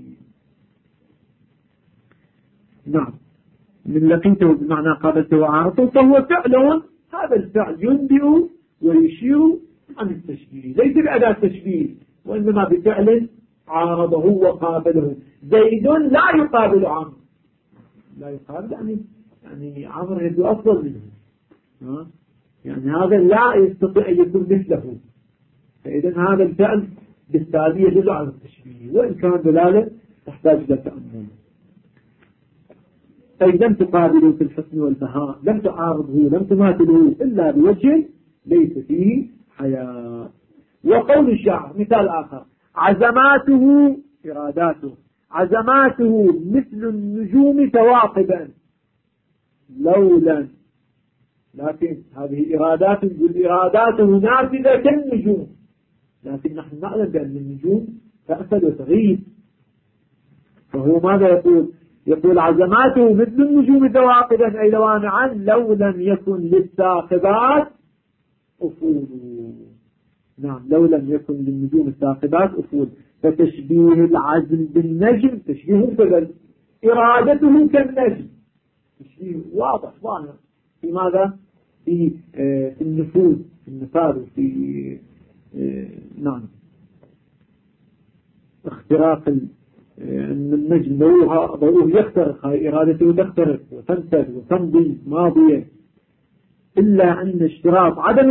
A: نعم. من لقيته بمعنى قابلته وعارضته فهو فعل، هذا الفعل ينبئ ويشير عن التشبيه، ليس بأداة تشبيه، وإنما بفعل عارضه وقابله. زيد لا يقابل عمرو، لا يقابل يعني عمرو يبدو أفضل منه، يعني هذا لا يستطيع أن يكون مثله، فإذا هذا الفعل بالتالي يدل على التشبيه، وإن كان دلالة تحتاج إلى تأمل. أي لم تقابله في الحسن والبهاء، لم تعارضه، لم تماثله إلا بوجه ليس فيه حياة. وقول الشاعر مثال آخر: عزماته إراداته، عزماته مثل النجوم ثواقبا لولا، لكن هذه إراداته نافذة كالنجوم، لكن نحن نعلم بأن النجوم تأثل وتغيب، فهو ماذا يقول عزماته مثل النجوم ثواقبا أي لوامعا لو لم يكن للثاقبات أفول. نعم، لو لم يكن للنجوم الثاقبات أفول، فتشبيه العزم بالنجم تشبيه مبتذل، إرادته كالنجم تشبيه واضح ظاهر في ماذا؟ في النفوذ، في النفاذ، في نعم اختراق النجم، ضوءه يخترق، إرادته تخترق وتنتج وتمضي ماضية، إلا أن اشتراط عدم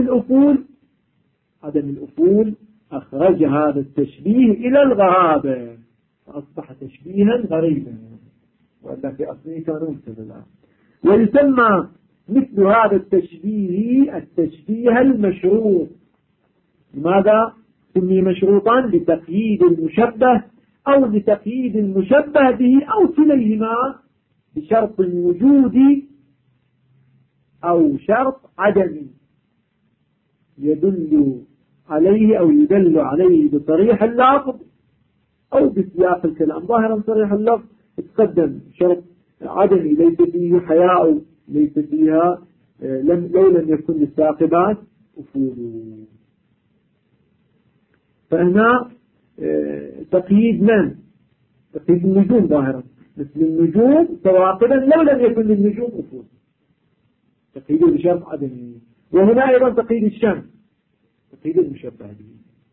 A: الأفول أخرج هذا التشبيه إلى الغرابة، فأصبح تشبيها غريبا، وإلا في أصله كان مبتذلا. ويسمى مثل هذا التشبيه المشروط. لماذا سمي مشروطا؟ لتقييد المشبه أو لتقييد المشبه به أو كليهما، بشرط الوجود أو شرط عدم يدل عليه بصريح اللفظ أو بسياق الكلام. ظاهرا صريح اللفظ تقدم شرط عدمي ليس فيه حياء، ليس فيها لو لم يكن للثاقبات أفول. فهنا تقييد تقييد النجوم ظاهرا مثل النجوم ثواقبا لو لم يكن للنجوم أفول، تقييد بشرط عدمي. وهنا أيضا تقييد الشمس، تقييد المشبه به.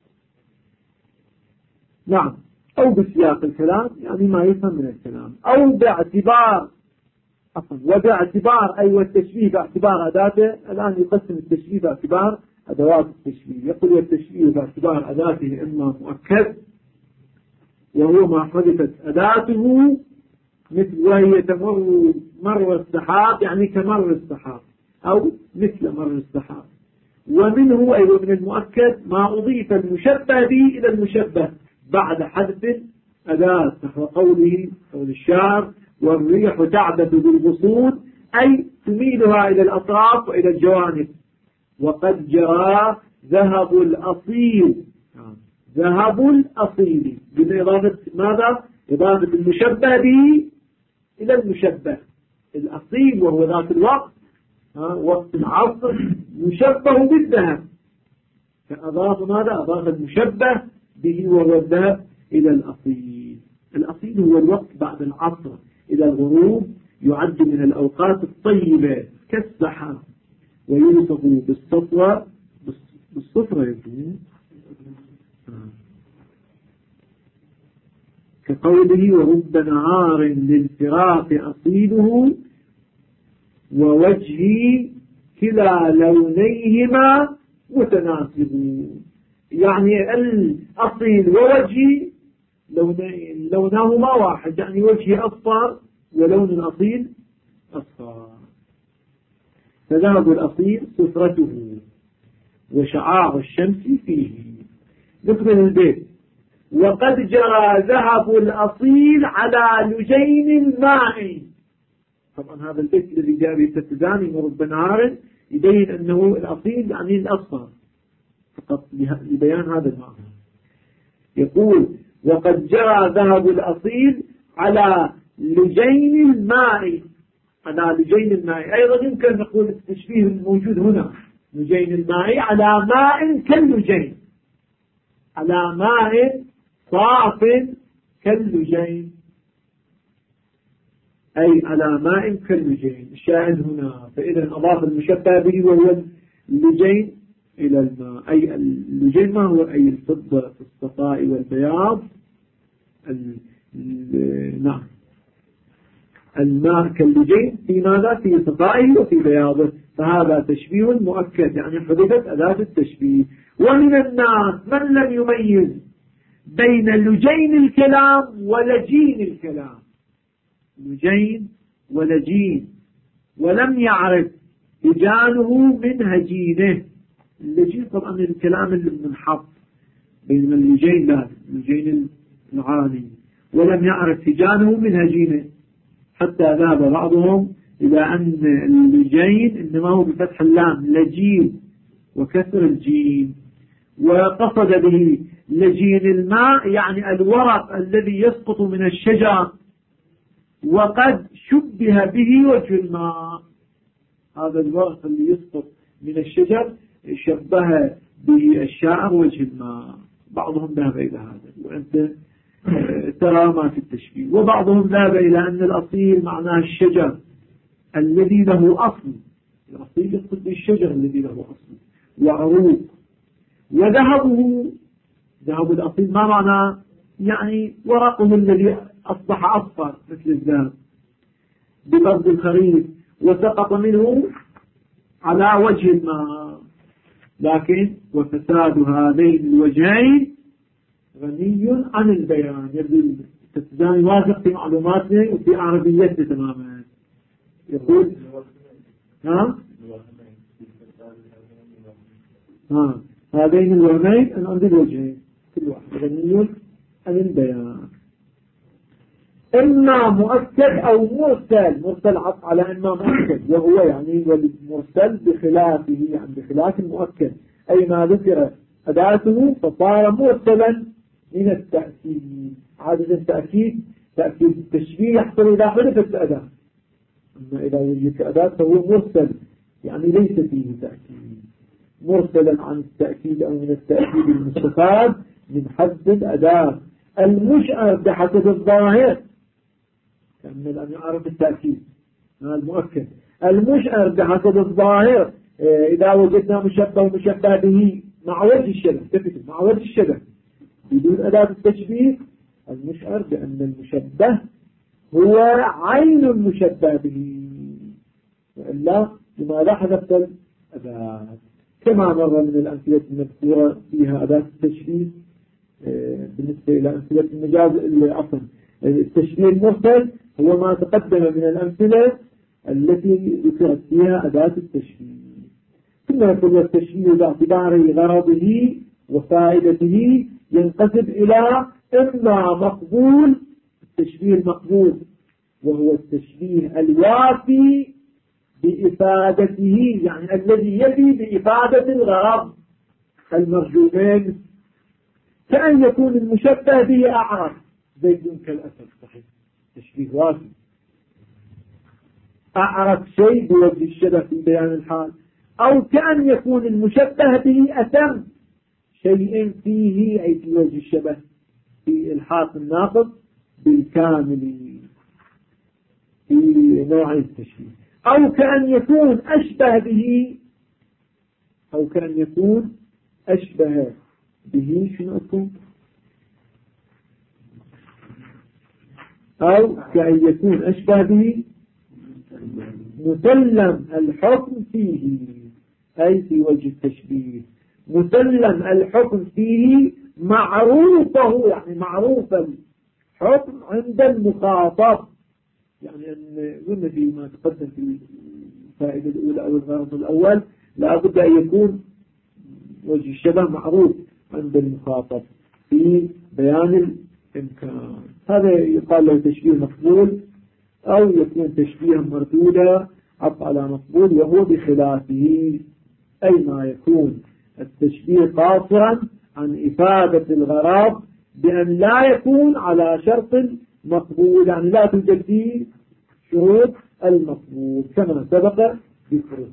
A: نعم، أو بسياق الكلام يعني ما يفهم من الكلام، أو باعتبار وباعتبار والتشبيه باعتبار أداته. الآن يقسم التشبيه باعتبار أدوات التشبيه. يقول والتشبيه باعتبار أداته إما مؤكد وهو ما حدثت أداته مثل وهي تمر مر السحاب يعني كمر السحاب أو مثل مر السحاب. ومنه من المؤكد ما أضيف المشبه به إلى المشبه بعد حذف أداة نحو قول الشاعر والريح تعبث بالغصون أي تميلها إلى الأطراف وإلى الجوانب. وقد جرى ذهب الأصيل ذهب الأصيل بالإضافة ماذا؟ إضافة المشبه به إلى المشبه. الأصيل وهو ذات الوقت وقت العصر مشبه بالذهب فأضاف ماذا؟ أضاف المشبه به وهو الذهب إلى الأصيل. الأصيل هو الوقت بعد العصر إلى الغروب يعد من الأوقات الطيبة كالسحاب ويوصف بالصفرة يقول كقوله ورب نهار للفراق أصيله ووجهي كلا لونيهما متناسبون. يعني الأصيل ووجهي لونهما واحد يعني وجهي أصفر ولون الأصيل أصفر. فذهب الأصيل صفرته وشعاع الشمس فيه. نكمل البيت. وقد جرى ذهب الأصيل على لجين الماء. طبعا هذا البيت الذي جاء بالتتزاني ورب نهار يبين أنه الأصيل يعني الأصفر فقط لبيان هذا المعنى. يقول وقد جرى ذهب الأصيل على لجين الماء. على لجين الماء أيضا يمكن نقول التشبيه الموجود هنا لجين الماء على ماء كاللجين على ماء صاف كاللجين أي على ماء كاللجين. الشاهد هنا فإذا أضاف المشبه به وهو اللجين إلى الماء. أي اللجين ما هو أي الفضة في الصفاء والبياض نعم الماء كاللجين في ماذا؟ في صفائه وفي بياضه. فهذا تشبيه مؤكد يعني حدثت أداة التشبيه. ومن الناس من لم يميز بين لجين الكلام ولجين الكلام لجين ولجين ولم يعرف هجانه من هجينه. اللجين طبعا الكلام اللي منحط بين اللجين لا اللجين العالي ولم يعرف هجانه من هجينه حتى ذهب بعضهم إلى أن اللجين إنما هو بفتح اللام لجين وكسر الجيم وقصد به لجين الماء يعني الورق الذي يسقط من الشجر وقد شبه به وجه الماء. هذا الورق اللي يسقط من الشجر شبه به الشاعر وجه الماء. بعضهم ذهب إلى هذا وأنت ترى ما في التشبيه. وبعضهم ذهب إلى أن الأصيل معناه الشجر الذي له أصل. الأصيل يقصد بالشجر الذي له أصل وعروق. وذهبه ذهب الأصيل ما معناه يعني ورقه الذي أصبح أصفر مثل الذهب ببرد الخريف وسقط منه على وجه الماء. لكن وفساد هذين الوجهين غني عن البيان. يبدو التتزاني واثق في معلوماته وفي عربيته تماما. يقول هذين الوجهين أن عند الوجهين كل واحد غني عن البيان. إما مؤكد أو مرسل عطف على إما مؤكد وهو يعني والمرسل بخلافه يعني بخلاف المؤكد أي ما ذكر أداته فصار مرسلا من التأكيد. عادة التأكيد تأكيد التشبيه يحصل إذا حدثت الأداة. أما إذا وجدت أداة فهو مرسل يعني ليس فيه تأكيد مرسلا عن التأكيد أو من التأكيد المستفاد من حذف الأداة. المشعر بحسب الظاهر كأن لم يعرف التأكيد المؤكد. المشعر بحسب الظاهر إذا وجدنا مشبه ومشبه به مع وجه الشبه مع وجه الشبه بدون أداة التشبيه المشعر بأن المشبه هو عين المشبه به، وإلا لماذا حذفت الأداة؟ كما مر من الأمثلة المذكورة فيها أداة التشبيه بالنسبة إلى أمثلة المجاز اللي أصلا التشبيه المرسل هو ما تقدم من الأمثلة التي ذكرت فيها أداة التشبيه. ثم يقول التشبيه باعتبار غرضه وفائدته ينقسم إلى إما مقبول، التشبيه المقبول وهو التشبيه الوافي بإفادته، يعني الذي يفي بإفادة الغرض المرجومين، كأن يكون المشبه به أعرف زيد كالأسد، صحيح تشبيه وافي، أعرف شيء بوجه الشبه في بيان الحال، أو كأن يكون المشبه به أتم شيء فيه أي في وجه الشبه في الحاق الناقض بالكامل في نوع التشبيه، أو كأن يكون أشبه به، أو كأن يكون أشبه به شنو أكون، أو كأن يكون أشبه به مسلم الحكم فيه، أي في وجه التشبيه مسلم الحكم فيه معروفه، يعني معروف الحكم عند المخاطب، يعني أن قلنا فيما تقدم في الفائدة الأولى أو الغرض الأول لا بد أن يكون وجه الشبه معروف عند المخاطب في بيان الإمكان. هذا يقال له تشبيه مقبول، أو يكون تشبيه مردودا عطف على مقبول، وهو بخلافه، أي ما يكون التشبيه قاصرا عن إفادة الغرض بأن لا يكون على شرط مقبول، يعني لا توجد فيه شروط المقبول كما سبق ذكره.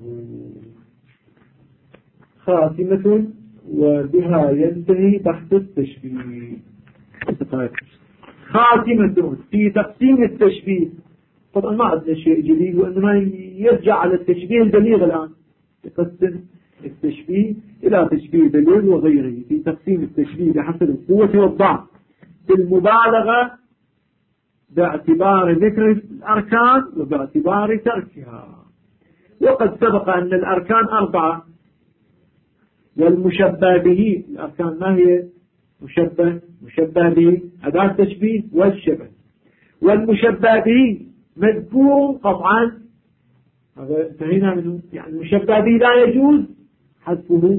A: خاتمة وبها ينتهي بحث التشبيه. خاتمة في تقسيم التشبيه. طبعا ما عندنا شيء جديد، وإنما يرجع على التشبيه البليغ الآن، يقسم التشبيه إلى تشبيه بليغ وغيره في تقسيم التشبيه بحسب القوة والضعف بالمبالغة باعتبار ذكر الأركان وباعتبار تركها. وقد سبق أن الأركان 4، والمشبه به الأركان ما هي؟ مشبه به أداة تشبيه والشبه، والمشبه به مذكور قطعا، هذا انتهينا منه، يعني المشبه به لا يجوز حذفه،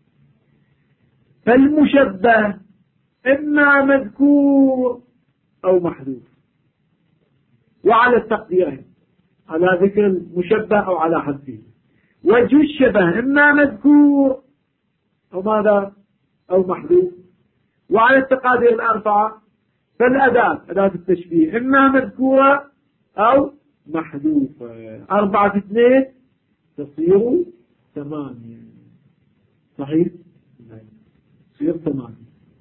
A: فالمشبه إما مذكور أو محذوف، وعلى التقديرين، على ذكر المشبه أو على حذفه. وجه الشبه إما مذكور أو ماذا أو محذوف، وعلى التقادير الأربعة فالأداة أداة التشبيه إما مذكورة أو محذوفة. 4 في 2 تصير 8، صحيح؟ تصير 8.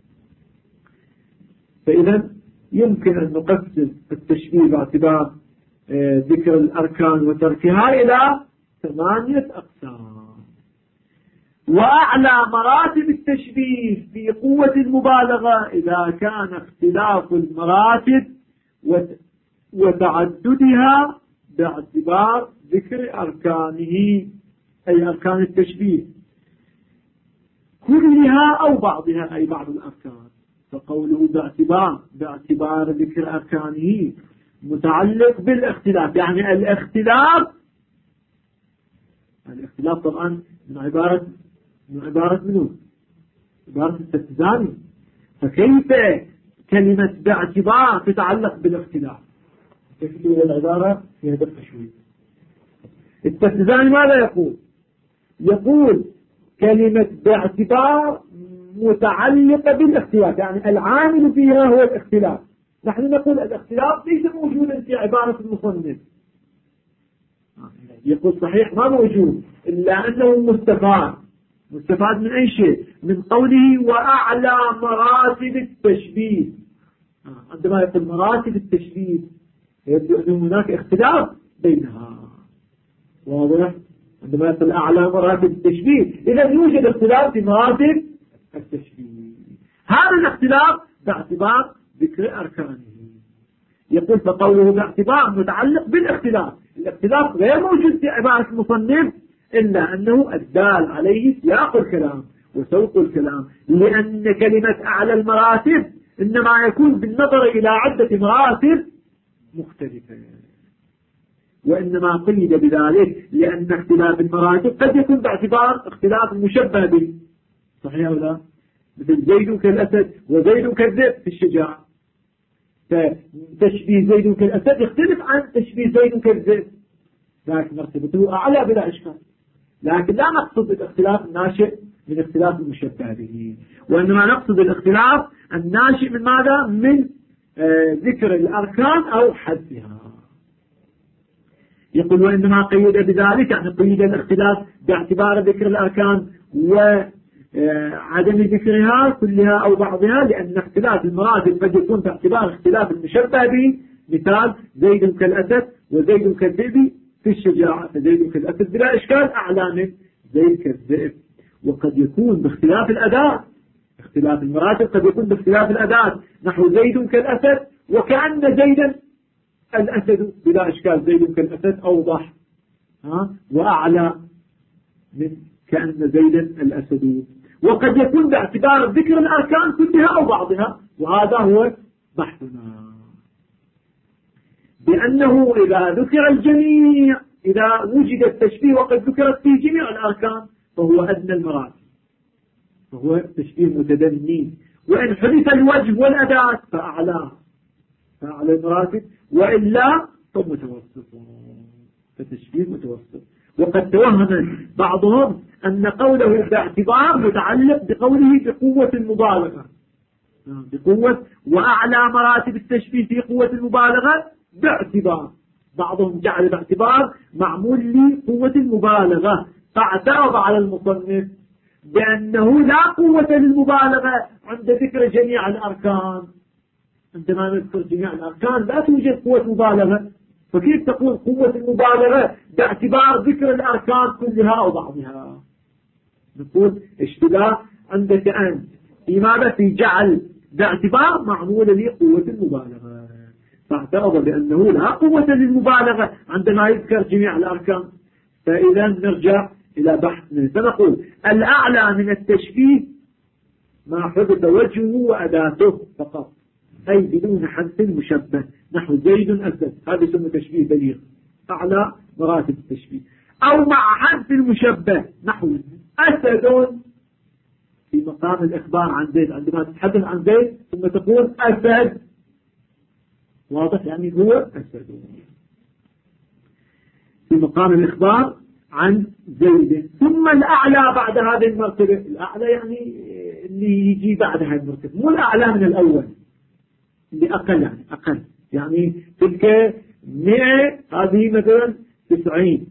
A: فإذا يمكن أن نقسم التشبيه باعتبار ذكر الأركان وتركها إلى 8 أقسام. وأعلى مراتب التشبيه في قوة المبالغة إذا كان اختلاف المراتب وتعددها باعتبار ذكر أركانه، أي أركان التشبيه كلها أو بعضها، أي بعض الأركان. فقوله باعتبار ذكر أركانه متعلق بالاختلاف، يعني الاختلاف طبعا من عبارة منه؟ عبارة التتزاني. فكيف كلمة باعتبار تتعلق بالاختلاف؟ كيف تقول العبارة فيها دقة شوي. التتزاني ماذا يقول؟ يقول كلمة باعتبار متعلقة بالاختلاف، يعني العامل فيها هو الاختلاف. نحن نقول الاختلاف ليس موجودا في عبارة المصنف، يقول صحيح ما موجود، إلا أنه مستفاد من أي شيء؟ من قوله وأعلى مراتب التشبيه. عندما يقول مراتب التشبيه يبدو أن هناك اختلاف بينها، واضح؟ عندما يقول أعلى مراتب التشبيه إذا يوجد اختلاف في مراتب التشبيه. هذا الاختلاف باعتبار ذكر أركانه. يقول فقوله باعتبار متعلق بالاختلاف. الاختلاف غير موجود في عبارة المصنف إلا أنه الدال عليه سياق الكلام وسوق الكلام، لأن كلمة أعلى المراتب إنما يكون بالنظر إلى عدة مراتب مختلفة، وإنما قيد بذلك لأن اختلاف المراتب قد يكون باعتبار اختلاف المشبه به. صحيح أو لا؟ مثل زيد كالأسد وزيد كالذئب في الشجاعة، فتشبيه زيد كالأسد يختلف عن تشبيه زيد كالذئب، لكن مرتبته أعلى بلا إشكال. لكن لا نقصد الاختلاف الناشئ من اختلاف المشبه به، وإنما نقصد الاختلاف الناشئ من ماذا؟ من ذكر الأركان أو حذفها. يقول وإنما قيد بذلك، يعني قيد الاختلاف باعتبار ذكر الأركان وعدم ذكرها كلها أو بعضها، لأن اختلاف المراتب قد يكون باعتبار اختلاف المشبه به. مثال زيد كالأسد وزيد كالذئب في الشجاعة، فزيد كالأسد بلا إشكال أعلى من زيد كالذئب. وقد يكون باختلاف الأداة، اختلاف المراتب قد يكون باختلاف الأداة، نحو زيد كالأسد وكأن زيدا الأسد بلا إشكال، زيد كالأسد أوضح وأعلى من كأن زيدا الأسد. وقد يكون باعتبار ذكر الأركان كلها أو بعضها، وهذا هو بحثنا، بأنه إذا ذكر الجميع، إذا وجد التشبيه وقد ذكرت فيه جميع الأركان فهو أدنى المراتب، فهو تشبيه متدني. وإن حدث الوجه والأداة فأعلى المراتب، وإلا فمتوسط، فتشبيه متوسط. وقد توهم بعضهم أن قوله باعتبار متعلق بقوله بقوة المبالغة، بقوة وأعلى مراتب التشبيه في قوة المبالغة باعتبار. بعضهم جعل باعتبار معمول لقوة المبالغة، فاعترض على المصنف بأنه لا قوة للمبالغة عند ذكر جميع الأركان. عندما نذكر جميع الأركان لا توجد قوة مبالغة، فكيف تقول قوة المبالغة باعتبار ذكر الأركان كلها أو بعضها؟ نقول اشتباه عندك أنت في ماذا؟ في جعل باعتبار معمول لقوة المبالغة، فاعترض بأنه لا قوة للمبالغة عندما يذكر جميع الأركان. فإذا نرجع إلى بحثنا فنقول الأعلى من التشبيه ما حدث وجهه وأداته فقط، أي بدون حذف المشبه، نحو زيد أسد، هذا يسمى تشبيه بليغ، أعلى مراتب التشبيه. أو مع حذف المشبه، نحو أسد في مقام الإخبار عن زيد، عندما تتحدث عن زيد ثم تقول أسد، واضح يعني هو أسد في مقام الإخبار عن زيد. ثم الأعلى بعد هذه المرتبة، الأعلى يعني اللي يجي بعد هذه المرتبة، مو الأعلى من الأول، اللي أقل، يعني أقل، يعني تلك 100 هذه مثلا 90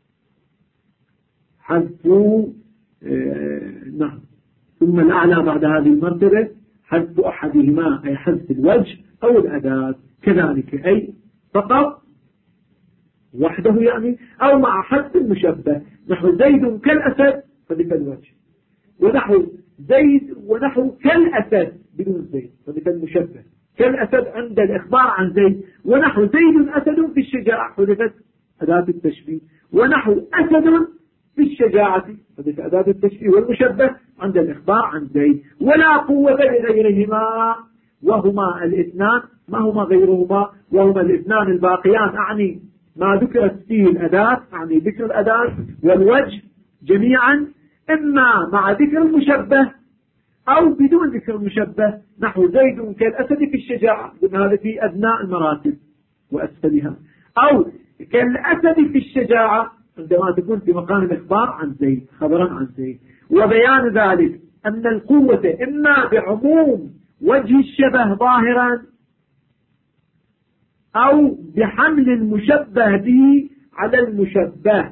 A: حذف نعم. ثم الأعلى بعد هذه المرتبة حذف أحدهما، أي حذف الوجه أو الأداة كذلك، أي فقط وحده يعني، أو مع حذف المشبه، نحو زيد كالأسد فذلك الوجه، ونحو زيد ونحو كالأسد بدون زيد فذلك المشبه، كالأسد عند الإخبار عن زيد، ونحو زيد أسد في الشجاعة حذفت أداة التشبيه، ونحو أسد في الشجاعة فذلك أداة التشبيه والمشبه عند الإخبار عن زيد. ولا قوة لغيرهما، وهما الاثنان، ما هما غيرهما؟ وهما الاثنان الباقيان، أعني ما ذكرت فيه الأداة، أعني ذكر الأداة والوجه جميعا، إما مع ذكر المشبه أو بدون ذكر المشبه، نحو زيد كالأسد في الشجاعة، هذا في أدنى المراتب وأسفلها، أو كالأسد في الشجاعة عندما تكون في مقام الإخبار عن زيد خبرا عن زيد. وبيان ذلك أن القوة إما بعموم وجه الشبه ظاهرا، أو بحمل المشبه به على المشبه.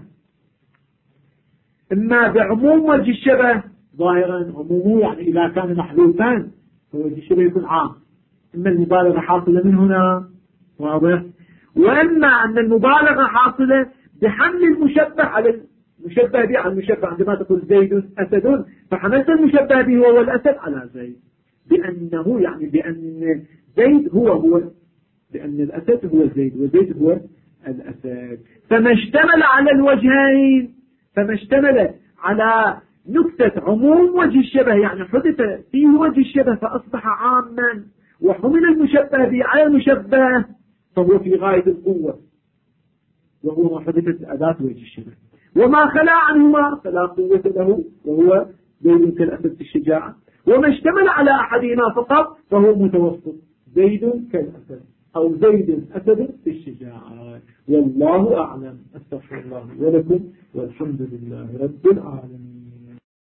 A: إما بعموم وجه الشبه ظاهرا، عمومه يعني إذا كان محذوفا فوجه الشبه يكون عام، إما المبالغة حاصلة من هنا، واضح. وإما أن المبالغة حاصلة بحمل المشبه على المشبه به على المشبه، عندما تقول زيد أسد فحملت المشبه به وهو الأسد على زيد، بأنه يعني بأن زيد هو لأن الأسد هو زيد وزيد هو الأسد. فما اشتمل على الوجهين، فما اشتمل على نكتة عموم وجه الشبه، يعني حدث فيه وجه الشبه فأصبح عاما، وحمل المشبه به على المشبه فهو في غاية القوة، وهو ما حدثت أداة وجه الشبه. وما خلا عنهما فلا قوة له، وهو زيد كالأسد في الشجاعة. وما اشتمل على أحدهما فقط فهو متوسط، زيد كالأسد أو زيد أسد في الشجاعة. والله أعلم. أستغفر الله ولكم والحمد لله رب العالمين.